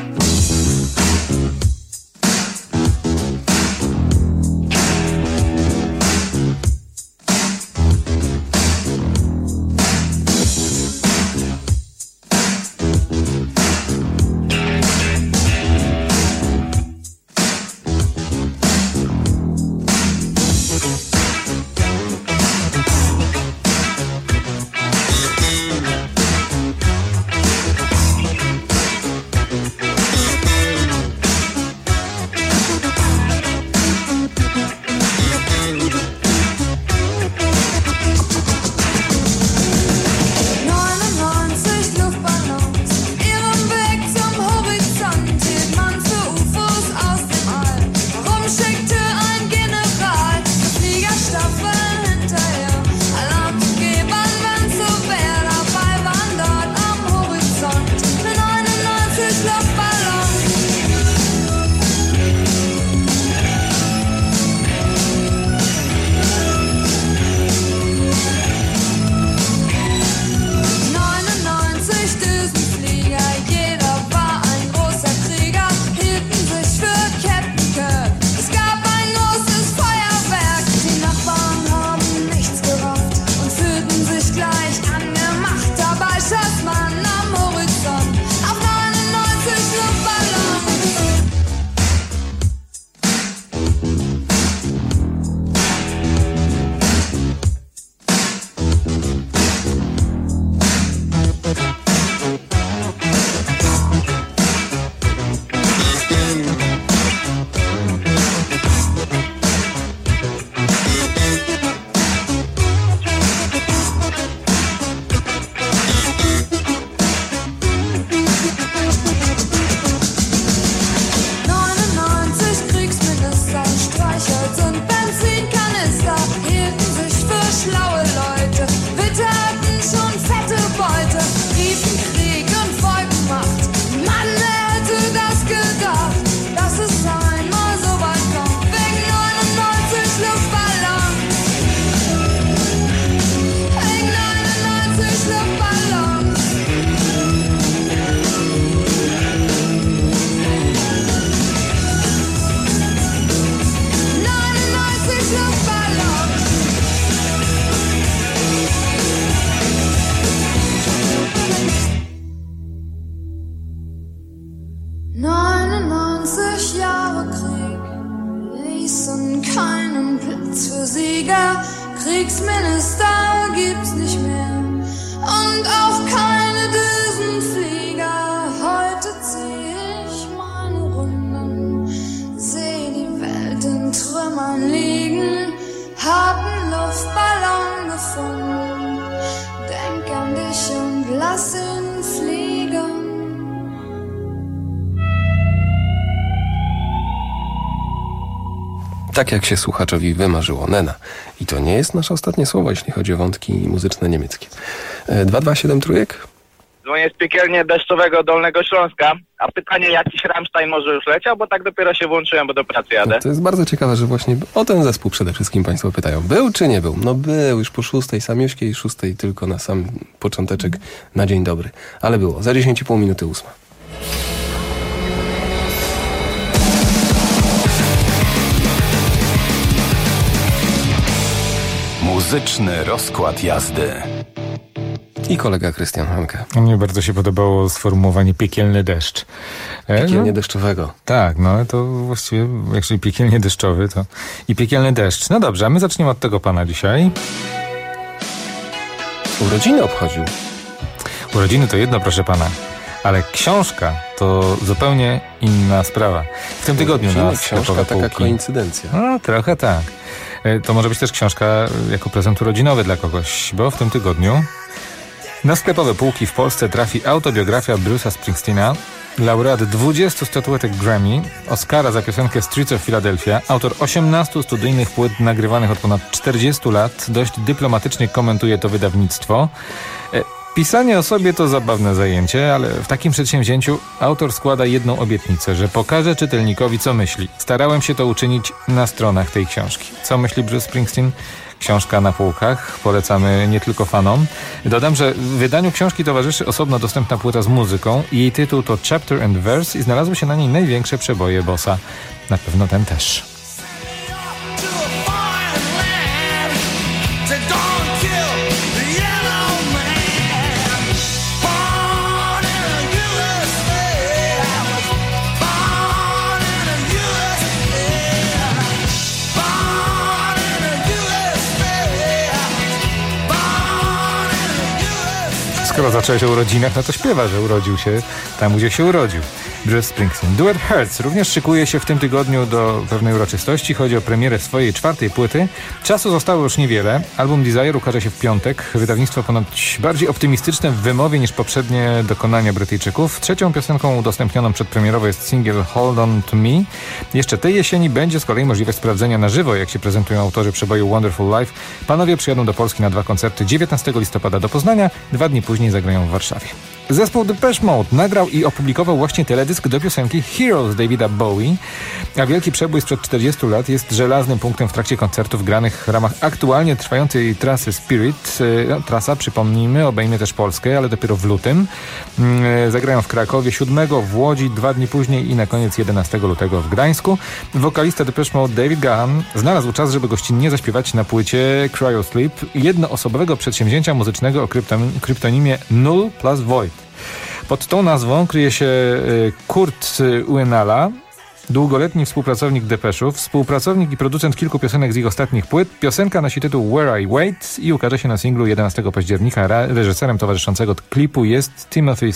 Flieger, Kriegsminister gibt's nicht mehr und auch keine Düsenflieger. Heute zieh ich meine Runden, seh die Welt in Trümmern liegen, hab 'n Luftballon gefunden, denk an dich und lass ihn fliegen. Tak jak się słuchaczowi wymarzyło, Nena. I to nie jest nasze ostatnie słowo, jeśli chodzi o wątki muzyczne niemieckie. 227 trójek? Dzwonię z piekielnie deszczowego Dolnego Śląska. A pytanie, jakiś Rammstein może już leciał? Bo tak dopiero się włączyłem, bo do pracy jadę. No to jest bardzo ciekawe, że właśnie o ten zespół przede wszystkim państwo pytają. Był czy nie był? No był, już po 6, samiuśkiej 6 tylko na sam począteczek, na dzień dobry. Ale było, za 10,5 minuty 8. Muzyczny rozkład jazdy. I kolega Krystian Hanke. Mnie bardzo się podobało sformułowanie piekielny deszcz. Piekielnie deszczowego. Tak, no to właściwie, jeżeli piekielnie deszczowy, to i piekielny deszcz. No dobrze, a my zaczniemy od tego pana dzisiaj. Urodziny obchodził. Urodziny to jedno, proszę pana. Ale książka to zupełnie inna sprawa. W tym tygodniu na książka taka koincydencja. No, trochę tak. To może być też książka jako prezent urodzinowy dla kogoś, bo w tym tygodniu na sklepowe półki w Polsce trafi autobiografia Bruce'a Springsteena, laureat 20 statuetek Grammy, Oscara za piosenkę Streets of Philadelphia, autor 18 studyjnych płyt nagrywanych od ponad 40 lat, dość dyplomatycznie komentuje to wydawnictwo. Pisanie o sobie to zabawne zajęcie, ale w takim przedsięwzięciu autor składa jedną obietnicę, że pokaże czytelnikowi, co myśli. Starałem się to uczynić na stronach tej książki. Co myśli Bruce Springsteen? Książka na półkach. Polecamy nie tylko fanom. Dodam, że w wydaniu książki towarzyszy osobno dostępna płyta z muzyką. Jej tytuł to Chapter and Verse i znalazły się na niej największe przeboje Bossa. Na pewno ten też. Skoro zacząłeś o urodzinach, no to śpiewa, że urodził się tam, gdzie się urodził. Bruce Springsteen. Duet Hurts również szykuje się w tym tygodniu do pewnej uroczystości. Chodzi o premierę swojej 4. płyty. Czasu zostało już niewiele. Album Desire ukaże się w piątek. Wydawnictwo ponoć bardziej optymistyczne w wymowie niż poprzednie dokonania Brytyjczyków. 3. piosenką udostępnioną przedpremierowo jest singiel Hold On To Me. Jeszcze tej jesieni będzie z kolei możliwość sprawdzenia na żywo, jak się prezentują autorzy przeboju Wonderful Life. Panowie przyjadą do Polski na 2 koncerty. 19 listopada do Poznania, 2 dni później zagrają w Warszawie. Zespół Depeche Mode nagrał i opublikował właśnie teledysk do piosenki Heroes Davida Bowie, a wielki przebój sprzed 40 lat jest żelaznym punktem w trakcie koncertów granych w ramach aktualnie trwającej trasy Spirit. Trasa, przypomnijmy, obejmie też Polskę, ale dopiero w lutym. Zagrają w Krakowie 7, w Łodzi 2 dni później i na koniec 11 lutego w Gdańsku. Wokalista Depeche Mode David Gahan znalazł czas, żeby gościnnie zaśpiewać na płycie Cryo Sleep, jednoosobowego przedsięwzięcia muzycznego o kryptonimie Null plus Void. Pod tą nazwą kryje się Kurt Uenala, długoletni współpracownik Depeszów, współpracownik i producent kilku piosenek z ich ostatnich płyt. Piosenka nosi tytuł Where I Wait i ukaże się na singlu 11 października. Reżyserem towarzyszącego klipu jest Timothy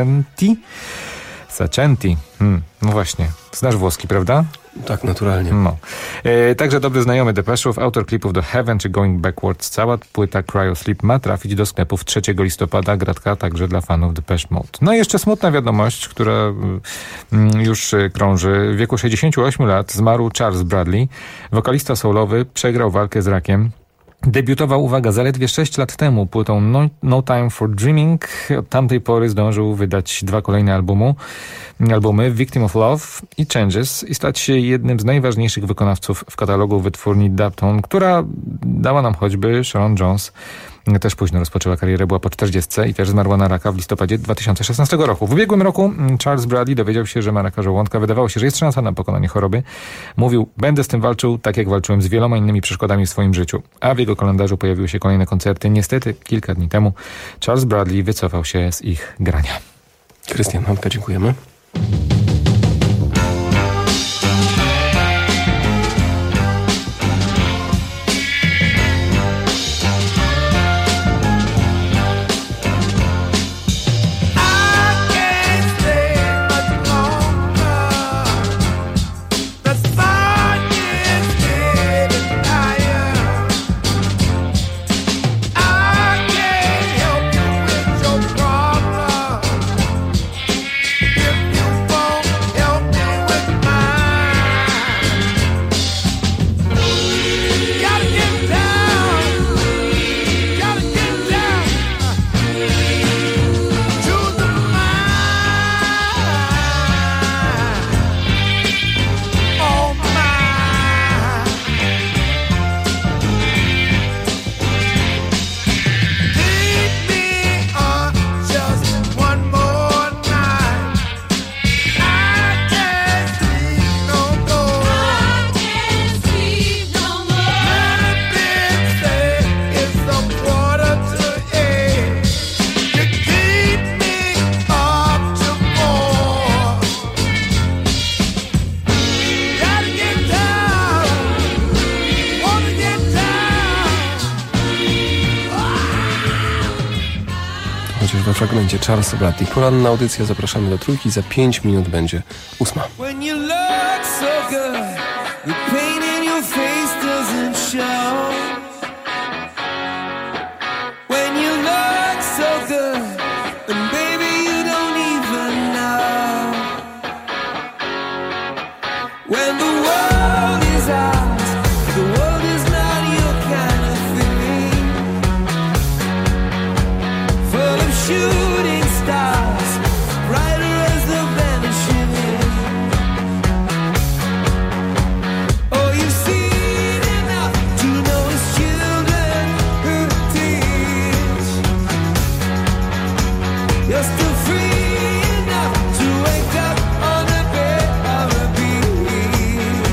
Sacenti. No właśnie, znasz włoski, prawda? Tak, naturalnie. No. Także dobry znajomy Depeszów, autor klipów do Heaven czy Going Backwards. Cała płyta Cryo Sleep ma trafić do sklepów 3 listopada. Gratka także dla fanów Depeche Mode. No i jeszcze smutna wiadomość, która już krąży. W wieku 68 lat zmarł Charles Bradley. Wokalista soulowy, przegrał walkę z rakiem. Debiutował, uwaga, zaledwie 6 lat temu płytą No Time for Dreaming. Od tamtej pory zdążył wydać 2 kolejne albumy Victim of Love i Changes i stać się jednym z najważniejszych wykonawców w katalogu wytwórni Daptone, która dała nam choćby Sharon Jones. Też późno rozpoczęła karierę, była po 40 i też zmarła na raka w listopadzie 2016 roku. W ubiegłym roku Charles Bradley dowiedział się, że ma raka żołądka. Wydawało się, że jest szansa na pokonanie choroby. Mówił, będę z tym walczył, tak jak walczyłem z wieloma innymi przeszkodami w swoim życiu. A w jego kalendarzu pojawiły się kolejne koncerty. Niestety, kilka dni temu Charles Bradley wycofał się z ich grania. Krystian Hanka, dziękujemy. chociaż we fragmencie Charles Bradley. Poranna audycja, zapraszamy do Trójki, za 5 minut będzie 8. When you look so good, the pain in your face doesn't show. When you look so good, and baby you don't even know. When the world is ours, the world is not your kind of thing. Full of shooting stars, brighter as the vanishing wind. Oh, you've seen enough to know it's children who teach. You're still free enough to wake up on the bed of a beach.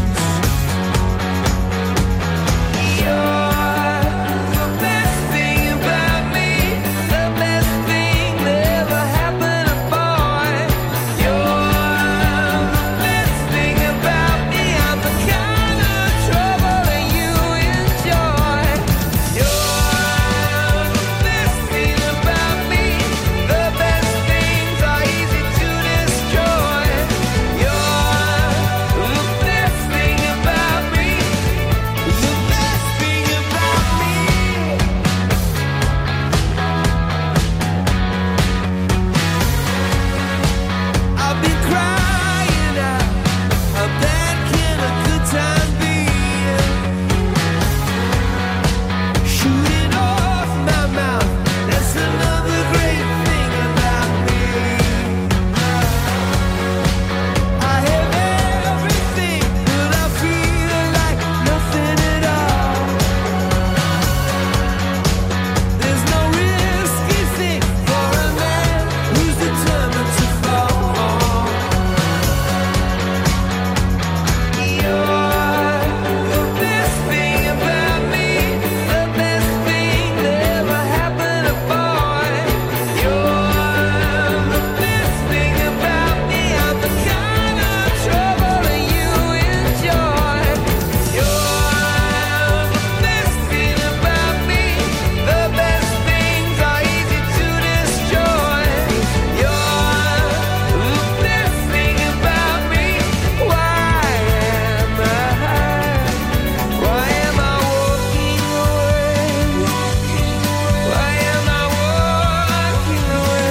You're the best thing about me, the best thing that ever happened to boy. You're the best thing about me, I'm the kind of trouble that you enjoy. You're the best thing about me, the best things are easy to destroy. You're the best thing about me, the best thing about me. I've been crying out, how bad can a good time be? Shooting off my mouth, that's another great thing about me. I have everything, but I feel like nothing at all. There's no risky thing for a man who's determined to fall. You're the best thing about me, the best thing that ever happened to boy. You're the best thing about me, I'm the kind of trouble that you enjoy. You're the best thing about me, the best things are easy to destroy. You're the best thing about me. Why am I walking away? Why am I walking away?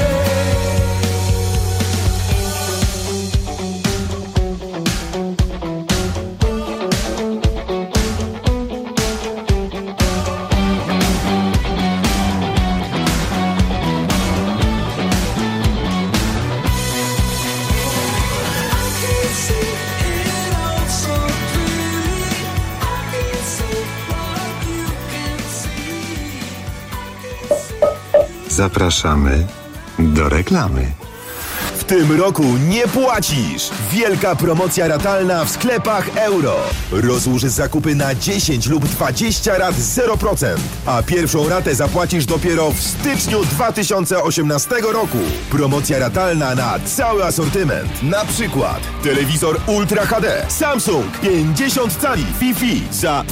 Zapraszamy do reklamy. W tym roku nie płacisz! Wielka promocja ratalna w sklepach Euro. Rozłóż zakupy na 10 lub 20 rat 0%, a pierwszą ratę zapłacisz dopiero w styczniu 2018 roku. Promocja ratalna na cały asortyment. Na przykład telewizor Ultra HD Samsung 50 cali Wi-Fi za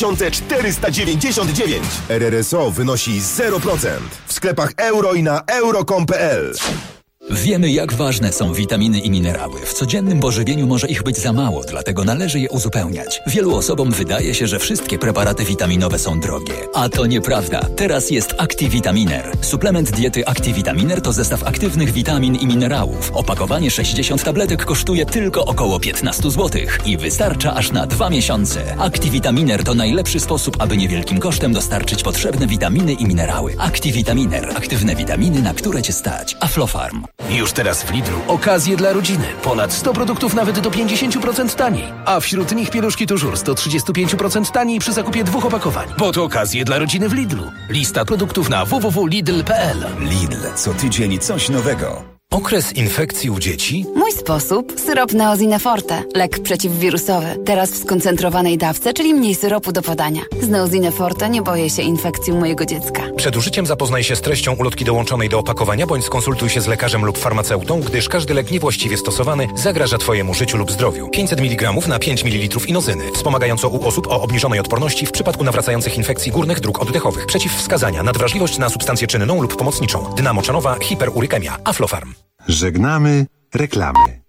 2499. RRSO wynosi 0%. W sklepach Euro i na euro.com.pl. Wiemy, jak ważne są witaminy i minerały. W codziennym pożywieniu może ich być za mało, dlatego należy je uzupełniać. Wielu osobom wydaje się, że wszystkie preparaty witaminowe są drogie. A to nieprawda. Teraz jest Activitaminer. Suplement diety Activitaminer to zestaw aktywnych witamin i minerałów. Opakowanie 60 tabletek kosztuje tylko około 15 zł i wystarcza aż na 2 miesiące. Activitaminer to najlepszy sposób, aby niewielkim kosztem dostarczyć potrzebne witaminy i minerały. Activitaminer. Aktywne witaminy, na które Cię stać. Aflofarm. Już teraz w Lidlu okazje dla rodziny. Ponad 100 produktów nawet do 50% taniej. A wśród nich pieluszki Toujours do 35% taniej przy zakupie 2 opakowań. Bo to okazje dla rodziny w Lidlu. Lista produktów na www.lidl.pl. Lidl. Co tydzień coś nowego. Okres infekcji u dzieci? Mój sposób? Syrop Neosine Forte. Lek przeciwwirusowy. Teraz w skoncentrowanej dawce, czyli mniej syropu do podania. Z Neosine Forte nie boję się infekcji u mojego dziecka. Przed użyciem zapoznaj się z treścią ulotki dołączonej do opakowania, bądź skonsultuj się z lekarzem lub farmaceutą, gdyż każdy lek niewłaściwie stosowany zagraża Twojemu życiu lub zdrowiu. 500 mg na 5 ml inozyny. Wspomagająco u osób o obniżonej odporności w przypadku nawracających infekcji górnych dróg oddechowych. Przeciwwskazania: nadwrażliwość na substancję czynną lub pomocniczą. Dynamoczanowa hiperurykemia. Aflofarm. Żegnamy reklamy.